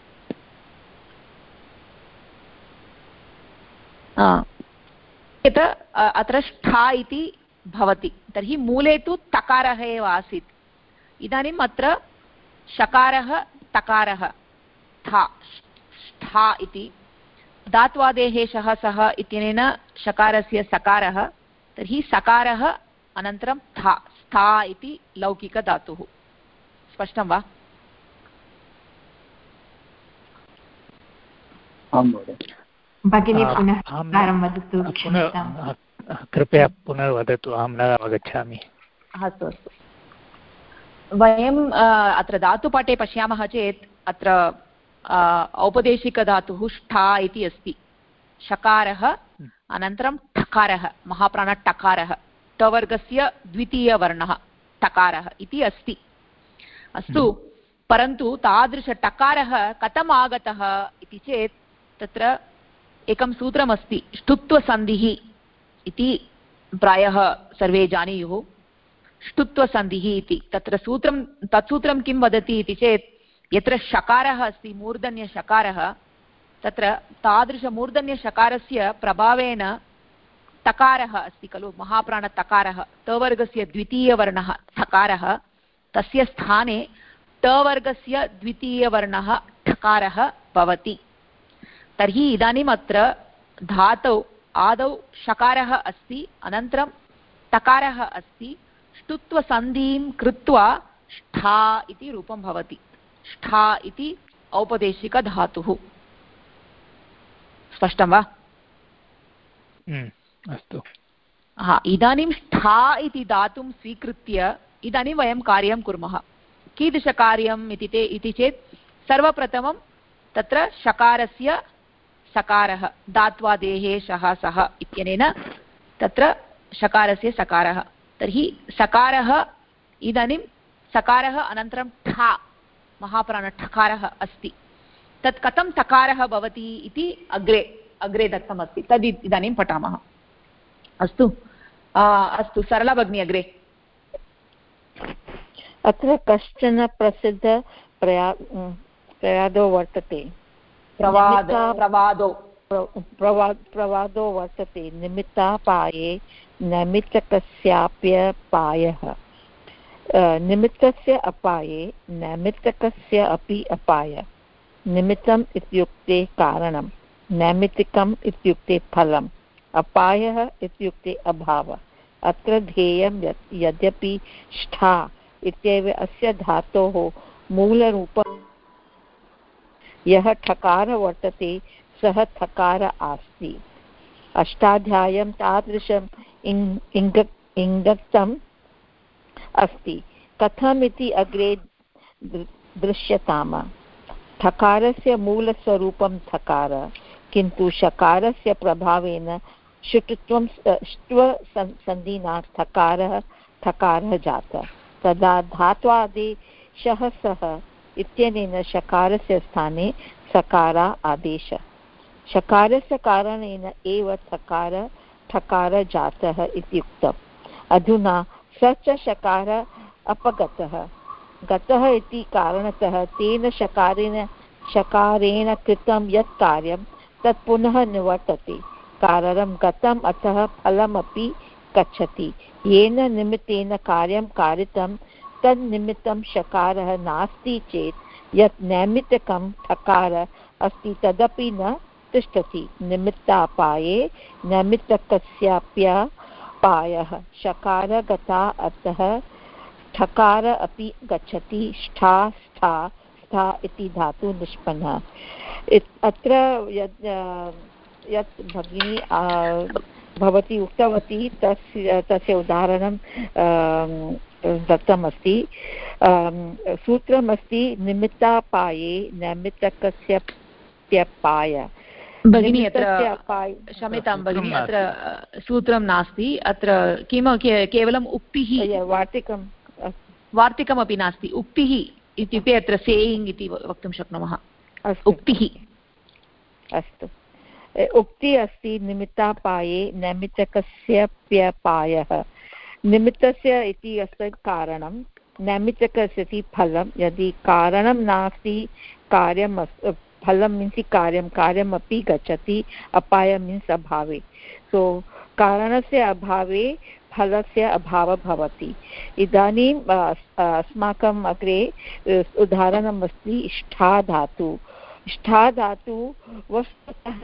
अत्र ष्ठा इति भवति। तर्हि मूले तु तकारः एव आसीत्। इदानीम् अत्र शकारः तकारः ठा ष्ठा इति, धात्वादेः शः सः इत्यनेन शकारस्य सकारः, तर्हि सकारः अनन्तरं ठा स्था इति लौकिकधातुः। स्पष्टं वा? भगिनी पुनः वदतु। कृपया पुनर्वदतु, अहं न अवगच्छामि। अस्तु अस्तु, वयम् अत्र धातुपाठे पश्यामः चेत् अत्र औपदेशिकधातुः ष्ठा इति अस्ति। शकारः अनन्तरं ठकारः, महाप्राणटकारः, टवर्गस्य द्वितीयवर्णः टकारः इति अस्ति। अस्तु, परन्तु तादृशटकारः कथम् आगतः इति चेत् तत्र एकं सूत्रमस्ति, ष्टुत्वसन्धिः इति प्रायः सर्वे जानीयुः। ष्टुत्वसन्धिः इति तत्र तत्सूत्रं किं वदति इति चेत्, यत्र शकारः अस्ति, मूर्धन्यशकारः, तत्र तादृशमूर्धन्यशकारस्य प्रभावेन तकारः अस्ति खलु, महाप्राणतकारः, तवर्गस्य द्वितीयवर्णः ठकारः, तस्य स्थाने टवर्गस्य द्वितीयवर्णः ठकारः भवति। तर्हि इदानीम् अत्र धातौ आदौ शकारः अस्ति, अनन्तरं तकारः अस्ति, ष्टुत्वसन्धिं कृत्वा ष्ठा इति रूपं भवति। ष्ठा इति औपदेशिकधातुः। स्पष्टं वा? अस्तु। इदानीं ष्ठा इति धातुं स्वीकृत्य इदानीं वयं कार्यं कुर्मः। कीदृशकार्यम् इति चेत्, सर्वप्रथमं तत्र शकारस्य सकारः, धात्वादेः शः सः इत्यनेन तत्र शकारस्य सकारः। तर्हि सकारः, इदानीं सकारः अनन्तरं ठा, महाप्राणठकारः अस्ति। तत् कथं ठकारः भवति इति अग्रे दत्तमस्ति, तद् इदानीं पठामः। अस्तु अस्तु, सरला भगिनी अग्रे। अत्र कश्चन प्रसिद्ध प्रवादो वर्तते। प्रवादो वर्तते, निमित्तापाये नैमित्तकस्याप्यपायः। निमित्तस्य अपाये नैमित्तकस्य अपि अपाय। निमित्तम् इत्युक्ते कारणं, नैमित्तिकम् इत्युक्ते फलम्, अपायः इत्युक्ते अभावः। अत्र ध्येयं यद्यपि ष्ठा इत्येव अस्य धातोः मूलरूपं, यः ठकार वर्तते सः ठकार अस्ति। अष्टाध्याय्यां तादृशम् इङ्गतम् अस्ति। कथमिति अग्रे दृश्यताम। ठकारस्य मूलस्वरूपं ठकार, किन्तु शकारस्य प्रभावेन ष्टुत्वसन्धिना ठकारः जातः। तदा धात्वादेशः सः इत्यनेन शकारस्य स्थाने सकारा आदेशः। शकारस्य कारणेन एव ठकार जातः इत्युक्तम्। अधुना स च शकार अपगतः। गतः इति कारणतः तेन शकारेण कृतं यत् कार्यं तत् पुनः निवर्तते। कारणं गतम्, अतः फलमपि गच्छति। येन निमित्तेन कार्यं कारितं तन्निमित्तं शकारः नास्ति चेत् यत् नैमित्तिकं ठकार अस्ति तदपि न तिष्ठति। निमित्तापाये नैमित्तकस्याप्यपायः शकारगता अतः ठकार अपि गच्छति।ष्ठा स्था स्था इति धातु निष्पन्नः। अत्र यत् भगिनी भवती उक्तवती तस्य उदाहरणं दत्तमस्ति। सूत्रमस्ति निमित्तापाये नैमित्तकस्य प्यपाय। भगिनी अत्र क्षम्यतां भगिनी, अत्र सूत्रं नास्ति, अत्र केवलम् उक्तिः, वार्तिकमपि नास्ति, उक्तिः इत्युक्ते अत्र सेयिङ्ग् इति वक्तुं शक्नुमः। उक्तिः अस्तु, उक्ति अस्ति निमित्तापाये नैमित्तकस्य प्यपायः। निमित्तस्य इति अस्ति कारणं, नैमित्तकस्य इति फलं। यदि कारणं नास्ति कार्यं फलं मीन्स् कार्यं, कार्यमपि गच्छति। अपाय मीन्स् अभावे। सो कारणस्य अभावे फलस्य अभावः भवति। इदानीम् अस्माकम् अग्रे उदाहरणम् अस्ति ष्ठा धातु। ष्ठा धातु वस्तुतः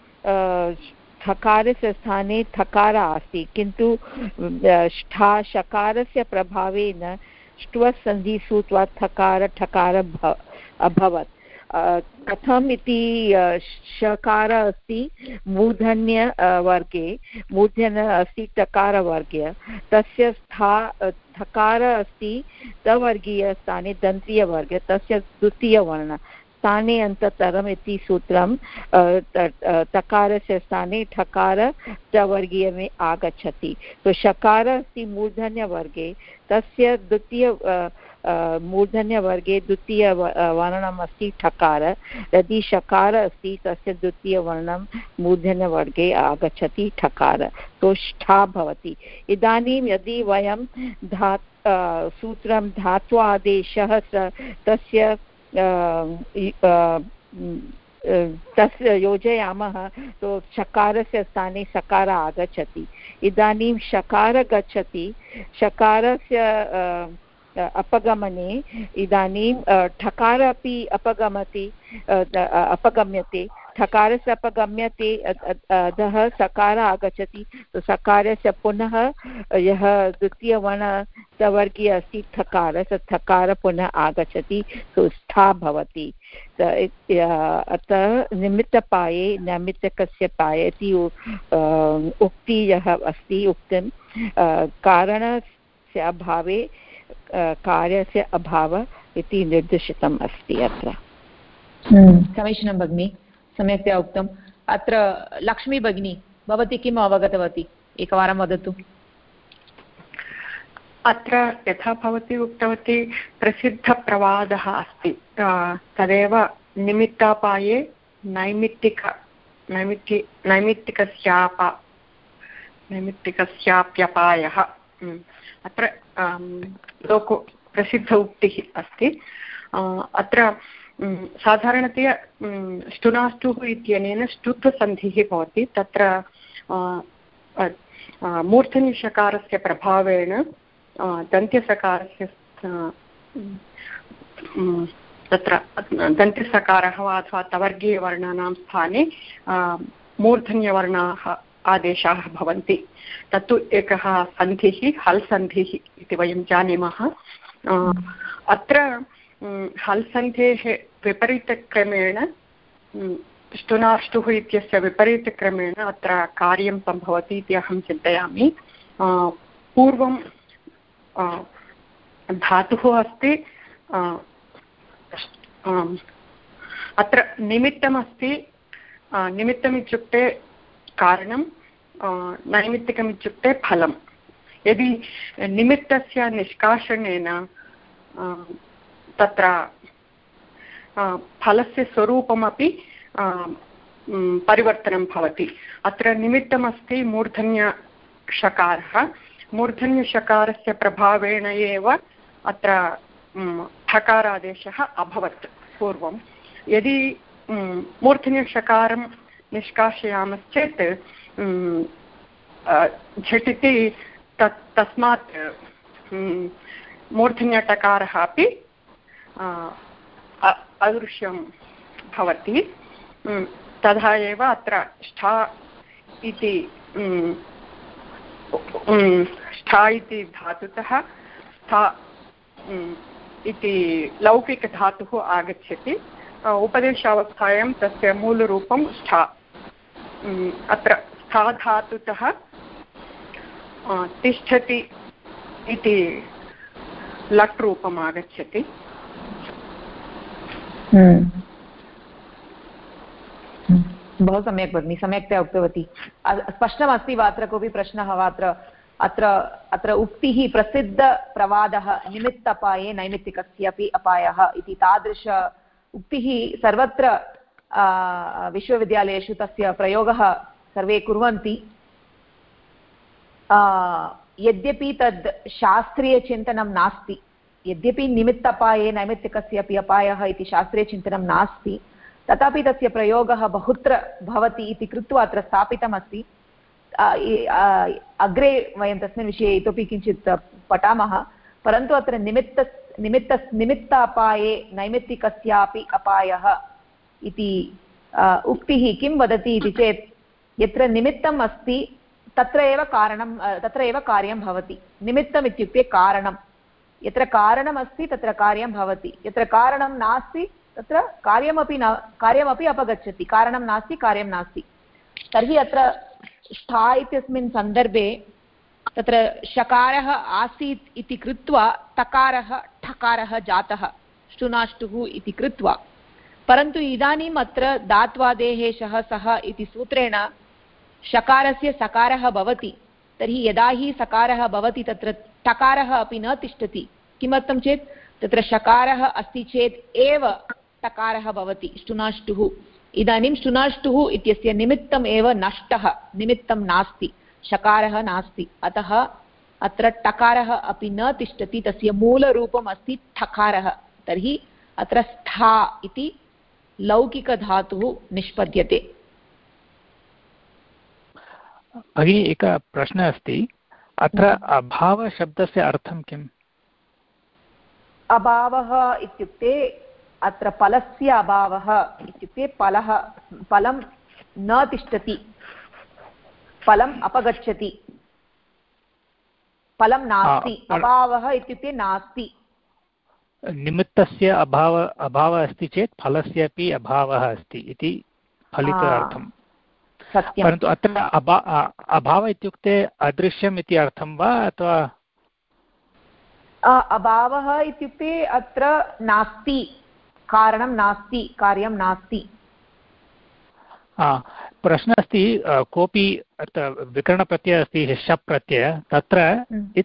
ठकारस्य स्थाने ठकार अस्ति, किन्तु ष्ठा शकारस्य प्रभावेन ष्ठ्वसन्धि सूत्वा ठकार ठकार अभवत्। कथम् इति शकार अस्ति मूर्धन्य वर्गे, मूर्धन्य अस्ति टकारवर्गे, तस्य ठकार अस्ति तवर्गीयस्थाने दन्तीयवर्गे, तस्य द्वितीयवर्ण स्थाने अन्ततरम् इति सूत्रं तकारस्य स्थाने ठकार चवर्गीय में आगच्छति। तो शकार अस्ति मूर्धन्यवर्गे, तस्य द्वितीय मूर्धन्यवर्गे द्वितीय वर्णम् अस्ति ठकार। यदि शकार अस्ति तस्य द्वितीयवर्णं मूर्धन्यवर्गे आगच्छति ठकार, तो ष्ठा भवति। इदानीं यदि वयं सूत्रं धात्वादेशः तस्य योजयामः, तो शकारस्य स्थाने सकार आगच्छति। इदानीं शकार गच्छति, शकारस्य अपगमने इदानीं ठकार अपि अपगम्यते। ठकारस्य अपगम्यते, अधः सकार आगच्छति, तो सकारस्य पुनः यः द्वितीयवर्णवर्गीय अस्ति ठकार, स ठकार पुनः आगच्छति, तो स्था भवति। अतः निमित्तपाये नैमित्तकस्य पाये इति उक्ति यः अस्ति उक्तं कारणस्य अभावे कार्यस्य अभावः इति निर्दिष्टम् अस्ति अत्र। समीचीनं भगिनी, सम्यक्तया उक्तम्। अत्र लक्ष्मी भगिनी, भवती किम् अवगतवती, एकवारं वदतु। अत्र यथा भवती उक्तवती प्रसिद्धप्रवादः अस्ति, तदेव निमित्तापाये नैमित्तिकस्याप्यपायः। अत्र लोको प्रसिद्ध उक्तिः अस्ति। अत्र साधारणतया ष्टुनाष्टुः इत्यनेन ष्टुत्वसन्धिः भवति। तत्र मूर्धन्यषकारस्य प्रभावेण दन्त्यसकारस्य तत्र दन्त्यसकारः वा अथवा तवर्गीयवर्णानां स्थाने मूर्धन्यवर्णाः आदेशाः भवन्ति। तत्तु एकः सन्धिः, हल् सन्धिः इति वयं जानीमः। अत्र हल् सन्धेः विपरीतक्रमेण ष्टुनाष्टुः इत्यस्य विपरीतक्रमेण अत्र कार्यं सम्भवति इति अहं चिन्तयामि। पूर्वं धातुः अस्ति, अत्र निमित्तमस्ति। निमित्तमित्युक्ते कारणं, नैमित्तिकमित्युक्ते फलं। यदि निमित्तस्य निष्कासनेन तत्र फलस्य स्वरूपमपि परिवर्तनं भवति। अत्र निमित्तमस्ति मूर्धन्यषकारः। मूर्धन्यषकारस्य प्रभावेण एव अत्र ठकारादेशः अभवत् पूर्वं। यदि मूर्धन्यषकारं निष्कासयामश्चेत् झटिति तस्मात् मूर्धन्यटकारः अपि अदृश्यं भवति। तथा एव अत्र ष्ठा इति धातुतः स्था इति लौकिकधातुः आगच्छति। उपदेशावस्थायां तस्य मूलरूपं स्था। अत्र स्था धातुतः तिष्ठति इति लट् रूपम् आगच्छति। बहु सम्यक् भगिनि, सम्यक्तया उक्तवती। स्पष्टमस्ति वा? अत्र कोऽपि प्रश्नः वा? अत्र उक्तिः प्रसिद्धप्रवादः निमित्तपाये नैमित्तिकस्यापि अपायः इति तादृश उक्तिः सर्वत्र विश्वविद्यालयेषु तस्य प्रयोगः सर्वे कुर्वन्ति। यद्यपि तद् शास्त्रीयचिन्तनं नास्ति, यद्यपि निमित्तपाये नैमित्तिकस्यापि अपायः इति शास्त्रीयचिन्तनं नास्ति, तथापि तस्य प्रयोगः बहुत्र भवति इति कृत्वा अत्र स्थापितमस्ति। अग्रे वयं तस्मिन् विषये इतोपि किञ्चित् पठामः। परन्तु अत्र निमित्तापाये नैमित्तिकस्यापि अपायः इति उक्तिः किं वदति इति चेत् यत्र निमित्तम् अस्ति तत्र एव कार्यं भवति। निमित्तम् इत्युक्ते कारणं। यत्र कारणम् अस्ति तत्र कार्यं भवति, यत्र कारणं नास्ति तत्र कार्यमपि अपगच्छति। कारणं नास्ति, कार्यं नास्ति। तर्हि अत्र स्था इत्यस्मिन् सन्दर्भे तत्र शकारः आसीत् इति कृत्वा तकारः ठकारः जातः ष्टुनाष्टुः इति कृत्वा। परन्तु इदानीम् अत्र धात्वादेः शः सः इति सूत्रेण शकारस्य सकारः भवति। तर्हि यदा हि सकारः भवति तत्र टकारः अपि न तिष्ठति। किमर्थं चेत् तत्र शकारः अस्ति चेत् एव टकारः भवति, ष्टुनाष्टुः। इदानीं ष्टुनाष्टुः इत्यस्य निमित्तम् एव नष्टः, निमित्तं नास्ति, शकारः नास्ति। अतः अत्र टकारः अपि न तिष्ठति, तस्य मूलरूपम् अस्ति ठकारः। तर्हि अत्र स्था इति लौकिकधातुः निष्पद्यते। भगिनी, एकः प्रश्नः अस्ति। अत्र अभावशब्दस्य अर्थं किम्? अभावः इत्युक्ते अत्र फलस्य अभावः इत्युक्ते फलं न तिष्ठति, फलम् अपगच्छति, फलं नास्ति। अभावः इत्युक्ते नास्ति। निमित्तस्य अभावः अस्ति चेत् फलस्य अपि अभावः अस्ति इति फलितार्थम्। परन्तु अत्र अभावः इत्युक्ते अदृश्यम् इति अर्थं वा अथवा? अभावः इत्युक्ते अत्र नास्ति, कारणं नास्ति, कार्यं नास्ति। प्रश्नः अस्ति, कोऽपि विकरणप्रत्ययः अस्ति शप् प्रत्ययः, तत्र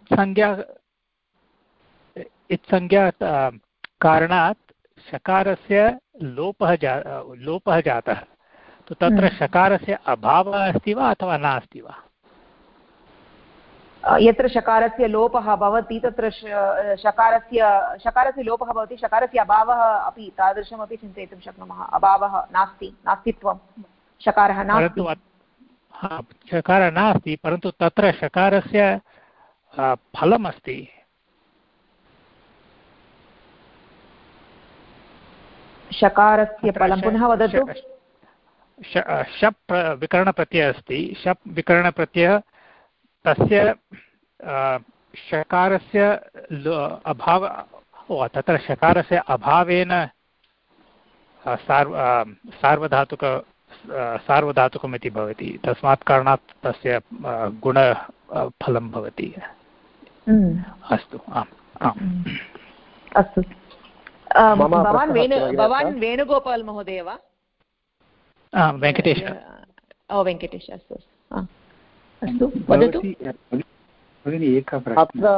इत्संज्ञा कारणात् शकारस्य लोपः जातः। तत्र शकारस्य अभावः अस्ति वा अथवा नास्ति वा? यत्र शकारस्य लोपः भवति तत्र शकारस्य लोपः भवति, शकारस्य अभावः अपि तादृशमपि चिन्तयितुं शक्नुमः। अभावः नास्ति, नास्तित्वं, शकारः नास्ति। शकारः नास्ति, परन्तु तत्र शकारस्य फलम् अस्ति। शकारस्य फलं पुनः वदतु। शप् विकरणप्रत्ययः अस्ति। शप् विकरणप्रत्ययः तस्य शकारस्य तत्र शकारस्य अभावेन सार्वधातुकम् इति भवति। तस्मात् कारणात् तस्य गुणफलं भवति। अस्तु, आम्। अस्तु, भवान् वेणुगोपाल् महोदय वा? वेङ्कटेश। वेङ्कटेश, अस्तु अस्तु, वदतु भगिनी। एकः प्रश्नः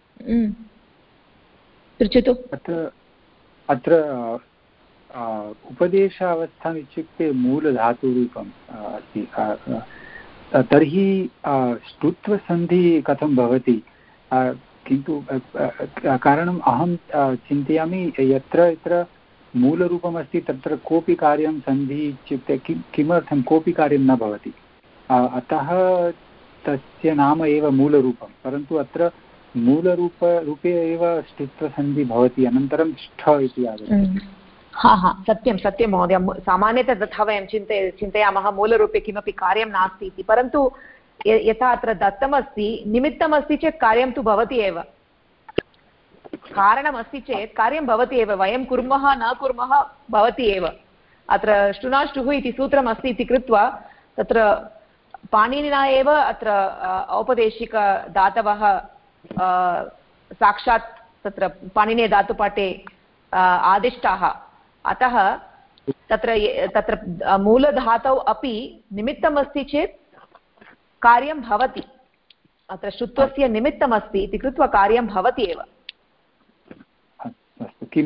पृच्छतु। अत्र उपदेशावस्थाम् इत्युक्ते मूलधातुरूपम् अस्ति। तर्हि ष्टुत्वसन्धिः कथं भवति? किन्तु कारणम् अहं चिन्तयामि यत्र यत्र मूलरूपमस्ति तत्र कोऽपि कार्यं सन्धिः इत्युक्ते किमर्थं कोऽपि कार्यं न भवति। अतः तस्य नाम एव मूलरूपं। परन्तु अत्र मूलरूपे एव ष्टुत्वसन्धिः भवति, अनन्तरं ष्ठ इति आगच्छति। हा हा सत्यं सत्यं महोदय सामान्यतः तथा वयं चिन्तयामः मूलरूपे किमपि कार्यं नास्ति इति परन्तु यथा अत्र दत्तमस्ति निमित्तमस्ति चेत् कार्यं तु भवति एव कारणमस्ति चेत् कार्यं भवति एव वयं कुर्मः न कुर्मः भवति एव अत्र श्टुनाष्टुः इति सूत्रमस्ति इति कृत्वा तत्र पाणिनिना एव अत्र औपदेशिकदातवः साक्षात् तत्र पाणिनीयधातुपाठे आदिष्टाः अतः तत्र मूलधातौ अपि निमित्तमस्ति चेत् कार्यं भवति अत्र श्रुत्वस्य निमित्तमस्ति इति कृत्वा कार्यं भवति एव अस्तु किं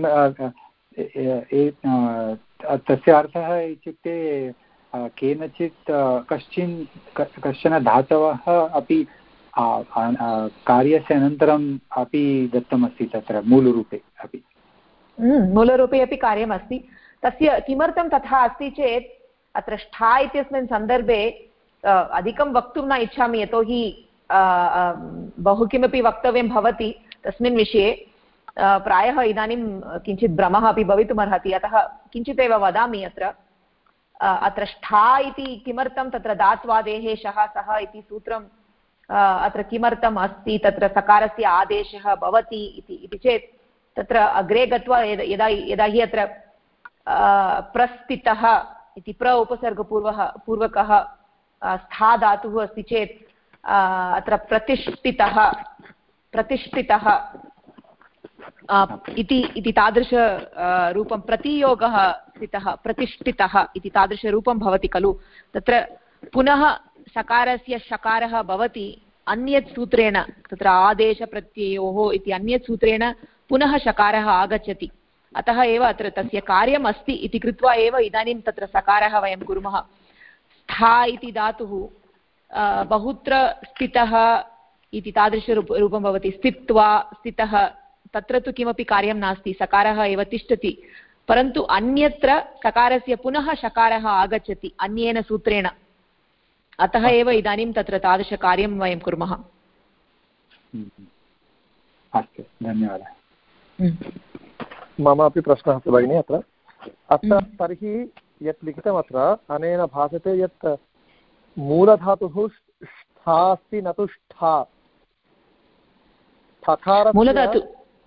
तस्य अर्थः इत्युक्ते केनचित् कश्चन धातवः अपि कार्यस्य अनन्तरम् अपि दत्तमस्ति तत्र मूलरूपे अपि मूलरूपे अपि कार्यमस्ति तस्य किमर्थं तथा अस्ति चेत् अत्र ष्ठा इत्यस्मिन् सन्दर्भे अधिकं वक्तुं न इच्छामि यतोहि बहु किमपि वक्तव्यं भवति तस्मिन् विषये प्रायः इदानीं किञ्चित् भ्रमः अपि भवितुमर्हति अतः किञ्चिदेव वदामि अत्र ष्ठा इति किमर्थं तत्र धात्वादेः शः सः इति सूत्रं अत्र किमर्थम् अस्ति तत्र सकारस्य आदेशः भवति इति चेत् तत्र अग्रे गत्वा यदा हि अत्र प्रस्थितः इति प्र उपसर्गपूर्वकः स्था धातुः अस्ति चेत् अत्र प्रतिष्ठितः इति तादृश रूपं प्रतियोगः स्थितः प्रतिष्ठितः इति तादृशरूपं भवति खलु तत्र पुनः सकारस्य शकारः भवति अन्यत् सूत्रेण तत्र आदेशप्रत्ययोः इति अन्यत् सूत्रेण पुनः शकारः आगच्छति अतः एव अत्र तस्य कार्यम् अस्ति इति कृत्वा एव इदानीं तत्र सकारः वयं कुर्मः स्था इति धातुः बहुत्र स्थितः इति तादृशरूपं भवति स्थित्वा स्थितः तत्र तु किमपि कार्यं नास्ति सकारः एव तिष्ठति परन्तु अन्यत्र सकारस्य पुनः शकारः आगच्छति अन्येन सूत्रेण अतः एव इदानीं तत्र तादृशकार्यं वयं कुर्मः अस्तु धन्यवादः मम अपि प्रश्नः अस्ति भगिनि अत्र तर्हि यत् लिखितमत्र अनेन भासते यत् मूलधातुः ष्ठा अस्ति न तु ष्ठा मूलधातु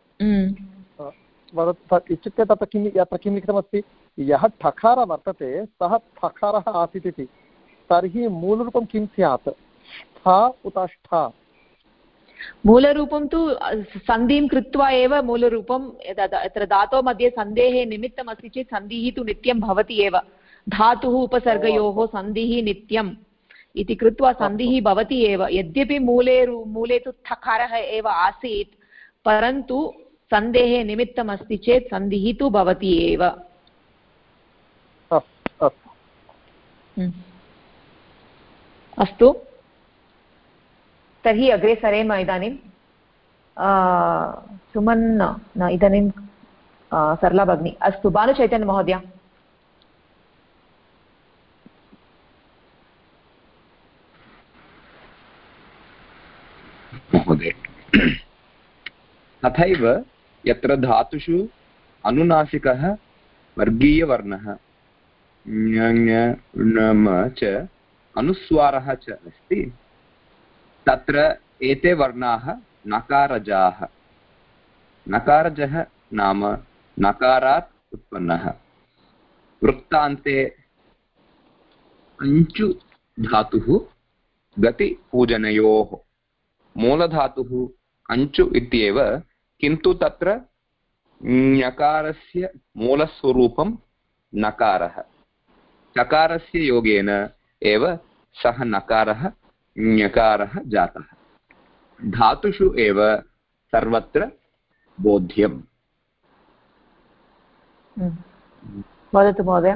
इत्युक्ते तत्र किं लिखितमस्ति यः ठकारः वर्तते सः ठकारः आसीत् इति तर्हि मूलरूपं किं स्यात् ष्ठा उत ष्ठा मूलरूपं तु सन्धिं कृत्वा एव मूलरूपं अत्र धातोः मध्ये सन्धेः निमित्तमस्ति चेत् सन्धिः तु नित्यं भवति एव धातुः उपसर्गयोः सन्धिः नित्यम् इति कृत्वा सन्धिः भवति एव यद्यपि मूले तु ठकारः एव आसीत् परन्तु सन्धेः निमित्तमस्ति चेत् सन्धिः तु भवति एव अस्तु तर्हि अग्रे सरेम इदानीं सुमन् न इदानीं सरला भगिनी अस्तु भानुचैतन्य महोदय महोदय तथैव यत्र धातुषु अनुनासिकः वर्गीयवर्णः च अनुस्वारः च अस्ति तत्र एते वर्णाः नकारजाः नकारजः नाम नकारात् उत्पन्नः वृत्तान्ते अञ्चु धातुः गतिपूजनयोः मूलधातुः अञ्चु इत्येव किन्तु तत्र ञकारस्य मूलस्वरूपं नकारः चकारस्य योगेन एव सः नकारः ञकारः जातः धातुषु एव सर्वत्र बोध्यम् वदतु महोदय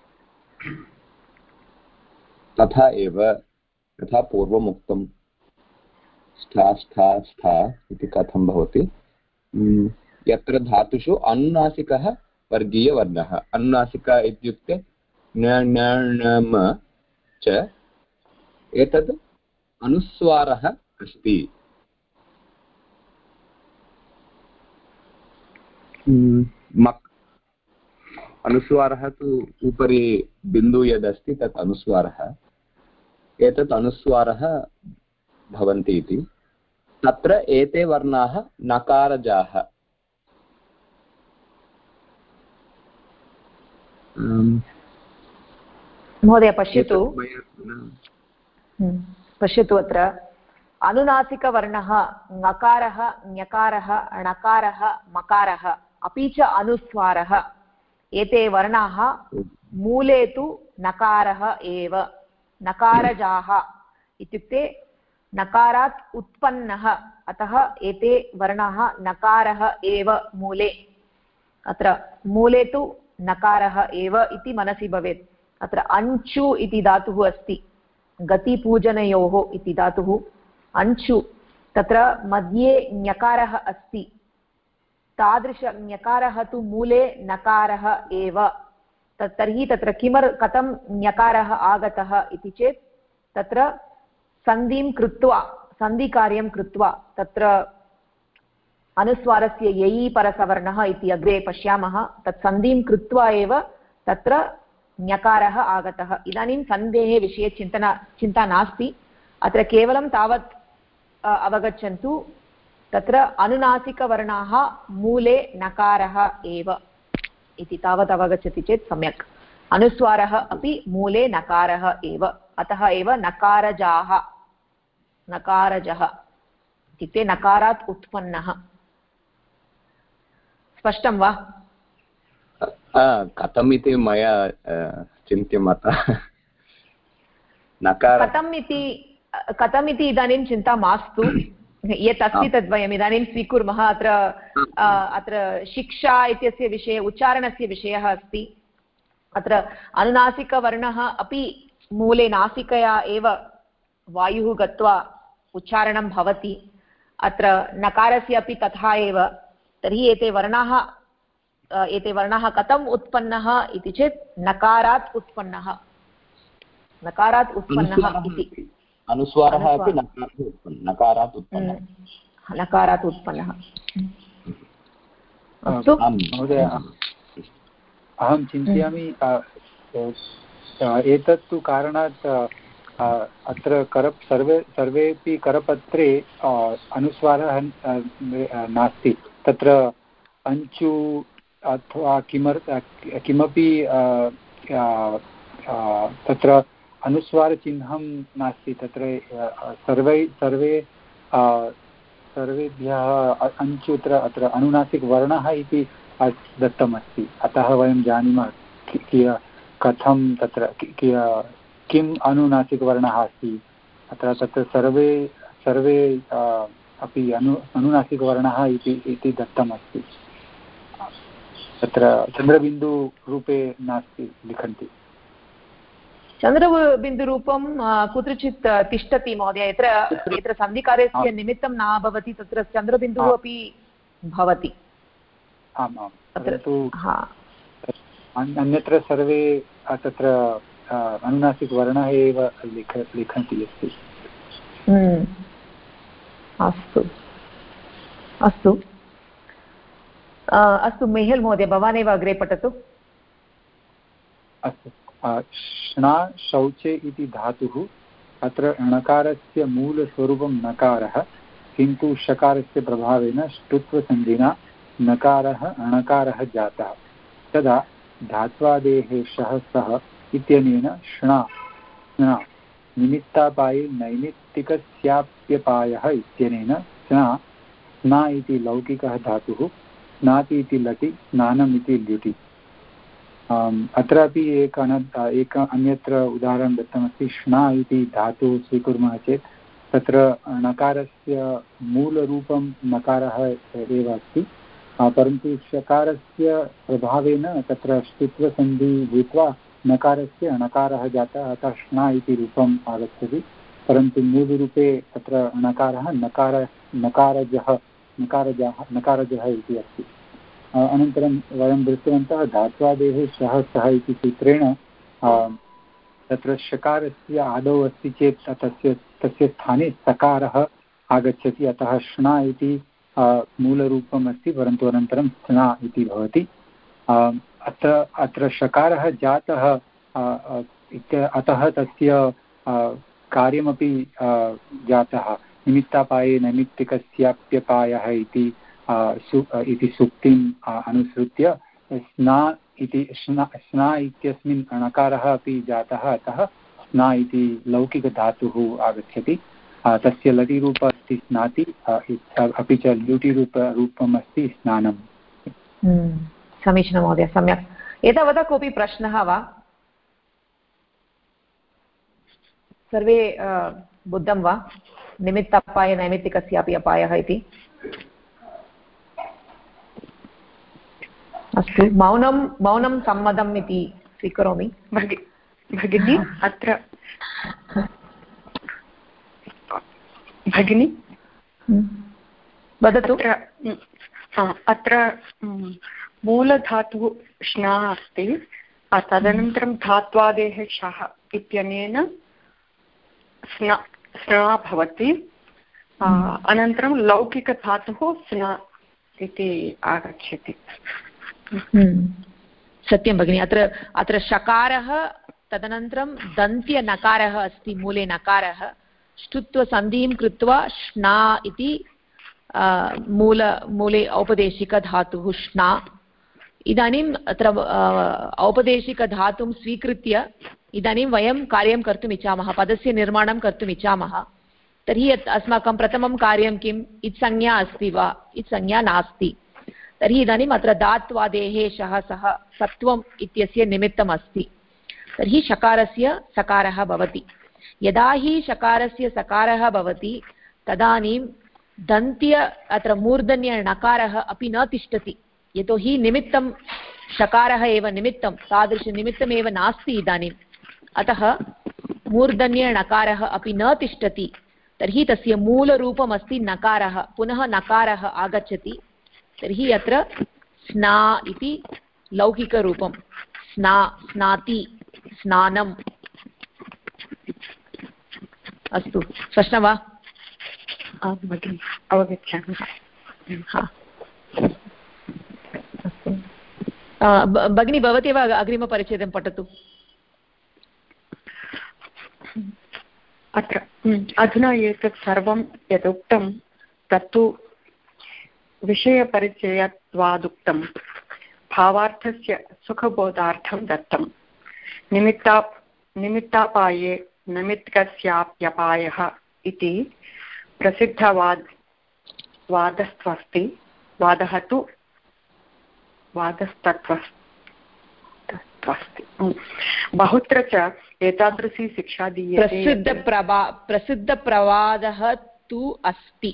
तथा एव यथा पूर्वमुक्तं स्था स्था स्था इति कथं भवति यत्र धातुषु अनुनासिकः वर्गीयवर्णः अनुनासिकः इत्युक्ते न न न म च एतद् अनुस्वारः अस्ति मक् अनुस्वारः तु उपरि बिन्दुः यदस्ति तत् अनुस्वारः, एतत् अनुस्वारः भवन्ति इति। तत्र एते वर्णाः नकारजाः। महोदय पश्यतु अत्र अनुनासिकवर्णः ङकारः ञकारः णकारः मकारः अपि च अनुस्वारः, एते वर्णाः मूले तु नकारः एव, नकारजाः इत्युक्ते नकारात् उत्पन्नः, अतः एते वर्णाः नकारः एव मूले। अत्र मूले तु नकारः एव इति मनसि भवेत्। अत्र अञ्चु इति धातुः अस्ति, गतिपूजनयोः इति धातुः अञ्चु, तत्र मध्ये ञकारः अस्ति, तादृश ञकारः तु मूले नकारः एव। तर्हि तत्र कथं ञकारः आगतः इति चेत् तत्र सन्धिं कृत्वा, सन्धिकार्यं कृत्वा, तत्र अनुस्वारस्य ययि परसवर्णः इति अग्रे पश्यामः, तत् सन्धिं कृत्वा एव तत्र ञकारः आगतः। इदानीं सन्धेः विषये चिन्ता नास्ति, अत्र केवलं तावत् अवगच्छन्तु, तत्र अनुनासिकवर्णाः मूले नकारः एव इति तावत् अवगच्छति चेत् सम्यक्। अनुस्वारः अपि मूले नकारः एव, अतः एव नकारजाः, नकारजः इत्युक्ते नकारात् उत्पन्नः। स्पष्टं वा? कथम् इति मया चिन्त्यम् अतः कथम् इति इदानीं चिन्ता मास्तु, यत् अस्ति तद्वयम् इदानीं स्वीकुर्मः। अत्र शिक्षा इत्यस्य विषये उच्चारणस्य विषयः अस्ति। अत्र अनुनासिकवर्णः अपि मूले नासिकया एव वायुः गत्वा उच्चारणं भवति, अत्र नकारस्य अपि तथा एव। तर्हि एते वर्णाः कथम् उत्पन्नः इति चेत् नकारात् उत्पन्नः, नकारात् उत्पन्नः इति। अनुस्वारः अपि नकारात् उत्पन्नः, नकारात् उत्पन्नः। अस्तु महोदय, अहं चिन्तयामि एतत् तु कारणात् अत्र सर्वेपि करपत्रे अनुस्वारः नास्ति। तत्र अञ्चु अथवा किमपि तत्र अनुस्वारचिह्नं नास्ति। तत्र सर्वेभ्यः अञ्चुत्र अत्र अनुनासिकवर्णः इति दत्तमस्ति, अतः वयं जानीमः कथं तत्र किम् अनुनासिकवर्णः अस्ति। अत्र तत्र सर्वे अपि अनुनासिकवर्णः इति दत्तमस्ति। तत्र चन्द्रबिन्दुरूपे नास्ति लिखन्ति। चन्द्रबिन्दुरूपं कुत्रचित् तिष्ठति महोदय, यत्र सन्धिकार्यस्य निमित्तं न भवति तत्र चन्द्रबिन्दुः अपि भवति। आम् आम्, परन्तु अन्यत्र सर्वे तत्र अनुनासिकवर्णः एव लिखन्ति अस्ति। अस्तु अस्तु अस्तु, मेहल् महोदय भवानेव अग्रे पठतु। अस्तु, श्ना शौचे इति धातुः, अत्र णकारस्य मूलस्वरूपं नकारः, किन्तु शकारस्य प्रभावेन ष्टुत्वसन्धिना नकारः णकारः जातः। तदा धात्वादेः शः सः इत्यनेन श्ना निमित्तापाये नैमित्तिकस्याप्यपायः इत्यनेन स्ना इति लौकिकः धातुः, स्नाति इति लटि, स्नानम् इति ल्युटि। अत्रापि अन्यत्र उदाहरणं दत्तमस्ति। श्ना इति धातुः स्वीकुर्मः चेत् तत्र णकारस्य मूलरूपं नकारः एव अस्ति, परन्तु शकारस्य प्रभावेन तत्र ष्टुत्वसन्धि भूत्वा नकारस्य णकारः जातः, अतः श्ना इति रूपम् आगच्छति। परन्तु मूलरूपे तत्र णकारः नकारजः इति अस्ति। अनन्तरं वयं दृष्टवन्तः धात्वादेः शः सः इति सूत्रेण तत्र शकारस्य आदौ अस्ति चेत् तस्य स्थाने सकारः आगच्छति, अतः श्ना इति मूलरूपम् अस्ति, परन्तु अनन्तरं स्ना इति भवति। अत्र शकारः जातः अतः तस्य कार्यमपि जातः निमित्तापाये नैमित्तिकस्याप्यपायः इति सूक्तिम् अनुसृत्य स्ना इत्यस्मिन् णकारः अपि जातः अतः स्ना इति लौकिकधातुः आगच्छति तस्य लटिरूप अस्ति स्नाति अपि च ल्यूटिरूपम् अस्ति स्नानम् समीचीनं महोदय सम्यक् एतावता कोऽपि प्रश्नः वा सर्वे बुद्धं वा निमित्तापाय नैमित्तिकस्यापि अपायः इति अस्तु मौनं सम्मतम् इति स्वीकरोमि भगिनी अत्र भगिनी वदतु अत्र मूलधातुः श्ना अस्ति तदनन्तरं धात्वादेः शः इत्यनेन स्ना भवति अनन्तरं लौकिकधातुः स्ना इति आगच्छति सत्यं भगिनि अत्र शकारः तदनन्तरं दन्त्यनकारः अस्ति मूले नकारः ष्टुत्वसन्धिं कृत्वा श्ना इति मूले औपदेशिकधातुः श्ना इदानीम् अत्र औपदेशिकधातुं स्वीकृत्य इदानीं वयं कार्यं कर्तुम् इच्छामः पदस्य निर्माणं कर्तुम् इच्छामः तर्हि अस्माकं प्रथमं कार्यं किम् इत्संज्ञा अस्ति वा इत्संज्ञा नास्ति तर्हि इदानीम् अत्र धात्वादेः शः सः सत्वम् इत्यस्य निमित्तम् अस्ति तर्हि शकारस्य सकारः भवति यदा हि शकारस्य सकारः भवति तदानीं दन्त्य अत्र मूर्धन्य णकारः अपि न तिष्ठति यतोहि निमित्तं शकारः एव निमित्तं तादृशनिमित्तमेव नास्ति इदानीम् अतः मूर्धन्य णकारः अपि न तिष्ठति तर्हि तस्य मूलरूपमस्ति नकारः पुनः नकारः आगच्छति तर्हि अत्र स्ना इति लौकिकरूपं स्ना स्नाति स्नानम् अस्तु स्पष्टं वा भगिनि अवगच्छामि अस्तु भगिनी भवती एव अग्रिमपरिच्छेदं पठतु अत्र अधुना एतत् सर्वं यदुक्तं तत्तु विषयपरिचयत्वादुक्तं भावार्थस्य सुखबोधार्थं दत्तं निमित्तापाये नमित्तकस्याप्यपायः इति प्रसिद्धवादस्त्वस्ति वादस्तत्त्वस्ति बहुत्र च एतादृशी शिक्षा दीयते प्रसिद्धप्रवादः तु अस्ति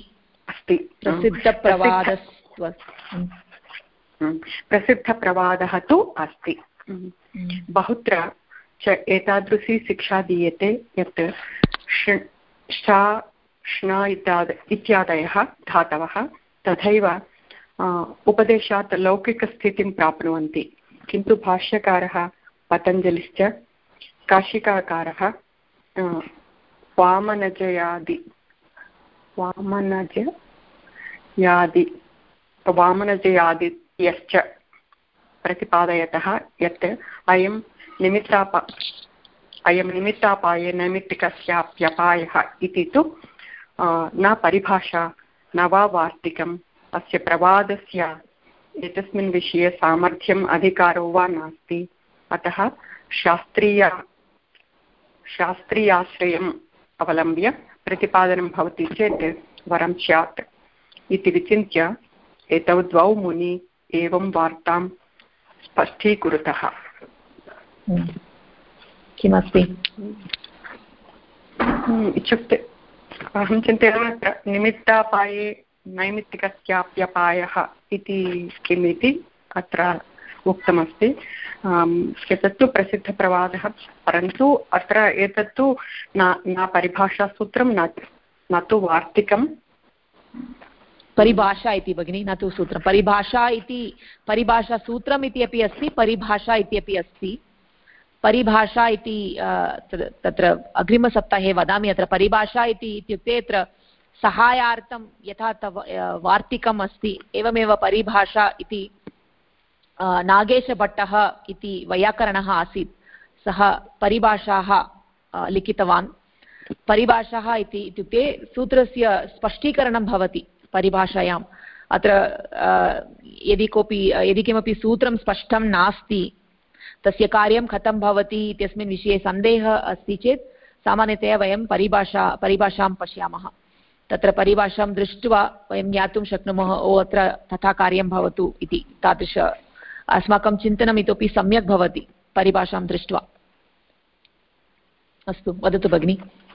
प्रसिद्धप्रवादः तु अस्ति बहुत्र च एतादृशी शिक्षा दीयते यत् शा श्ना इत्यादयः धातवः तथैव उपदेशात् लौकिकस्थितिं प्राप्नुवन्ति किन्तु भाष्यकारः पतञ्जलिश्च काशिकाकारः वामनजयादियश्च प्रतिपादयतः यत् अयं निमित्तापाये नैमित्तिकस्याप्यपायः इति तु न परिभाषा न वा वार्तिकम् अस्य प्रवादस्य एतस्मिन् विषये सामर्थ्यम् अधिकारो वा नास्ति अतः शास्त्रीयाश्रयम् अवलम्ब्य प्रतिपादनं भवति चेत् वरं स्यात् इति विचिन्त्य एतौ द्वौ मुनि एवं वार्तां स्पष्टीकुरुतः किमस्ति इत्युक्ते अहं चिन्तयामि अत्र निमित्तापाये नैमित्तिकस्याप्यपायः इति किम् इति अत्र उक्तमस्ति एतत्तु प्रसिद्धप्रवादः परन्तु अत्र एतत्तु न परिभाषासूत्रं न तु वार्तिकं परिभाषा इति भगिनी न तु सूत्रं परिभाषासूत्रम् इति अपि अस्ति परिभाषा इत्यपि अस्ति परिभाषा इति तत्र अग्रिमसप्ताहे वदामि अत्र परिभाषा इत्युक्ते अत्र सहायार्थं यथा वार्तिकम् अस्ति एवमेव परिभाषा इति नागेशभट्टः इति वैयाकरणः आसीत्, सः परिभाषाः लिखितवान्। परिभाषाः इत्युक्ते सूत्रस्य स्पष्टीकरणं भवति परिभाषायाम्। अत्र यदि किमपि सूत्रं स्पष्टं नास्ति, तस्य कार्यं कथं भवति इत्यस्मिन् विषये सन्देहः अस्ति चेत् सामान्यतया वयं परिभाषां पश्यामः। तत्र परिभाषां दृष्ट्वा वयं ज्ञातुं शक्नुमः, अत्र तथा कार्यं भवतु इति। तादृश अस्माकं चिन्तनम् इतोपि सम्यक् भवति परिभाषां दृष्ट्वा। अस्तु, वदतु भगिनि।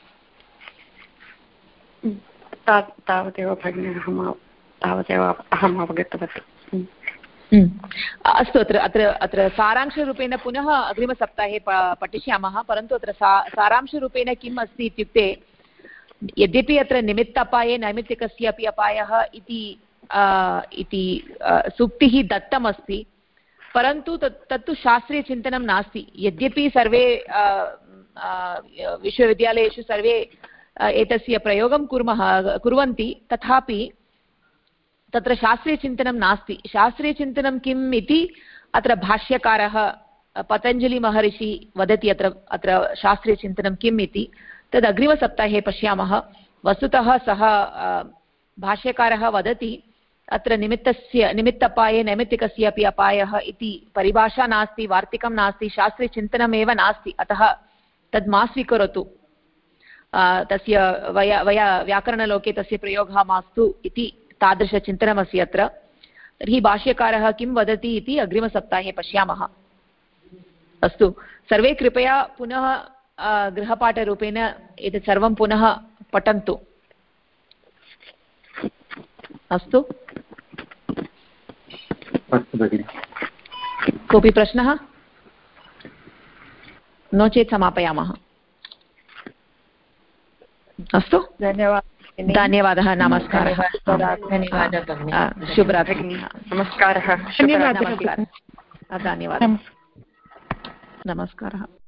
तावदेव भगिनी, तावदेव अहम् अवगतवती। अस्तु, अत्र सारांशरूपेण पुनः अग्रिमसप्ताहे पठिष्यामः। परन्तु अत्र सारांशरूपेण किम् अस्ति इत्युक्ते, यद्यपि अत्र निमित्तापाये नैमित्तिकस्य अपि अपायः इति सूक्तिः दत्तमस्ति, परन्तु तत्तु शास्त्रीयचिन्तनं नास्ति। यद्यपि सर्वे विश्वविद्यालयेषु सर्वे एतस्य प्रयोगं कुर्वन्ति, तथापि तत्र शास्त्रीयचिन्तनं नास्ति। शास्त्रीयचिन्तनं किम् इति अत्र भाष्यकारः पतञ्जलिमहर्षि वदति अत्र शास्त्रीयचिन्तनं किम् इति। तद् अग्रिमसप्ताहे पश्यामः। वस्तुतः सः भाष्यकारः वदति अत्र निमित्तपाये नैमित्तिकस्य अपि अपायः इति परिभाषा नास्ति, वार्तिकं नास्ति, शास्त्रीयचिन्तनमेव नास्ति। अतः तद् मा स्वीकरोतु, तस्य व्याकरणलोके तस्य प्रयोगः मास्तु इति तादृशचिन्तनमस्ति अत्र। तर्हि भाष्यकारः किं वदति इति अग्रिमसप्ताहे पश्यामः। अस्तु, सर्वे कृपया पुनः गृहपाठरूपेण एतत् सर्वं पुनः पठन्तु। अस्तु, कोऽपि प्रश्नः? नो चेत् समापयामः। अस्तु, धन्यवादः, नमस्कारः। शुभरात्रिः। नमस्कारः। धन्यवादः। नमस्कारः।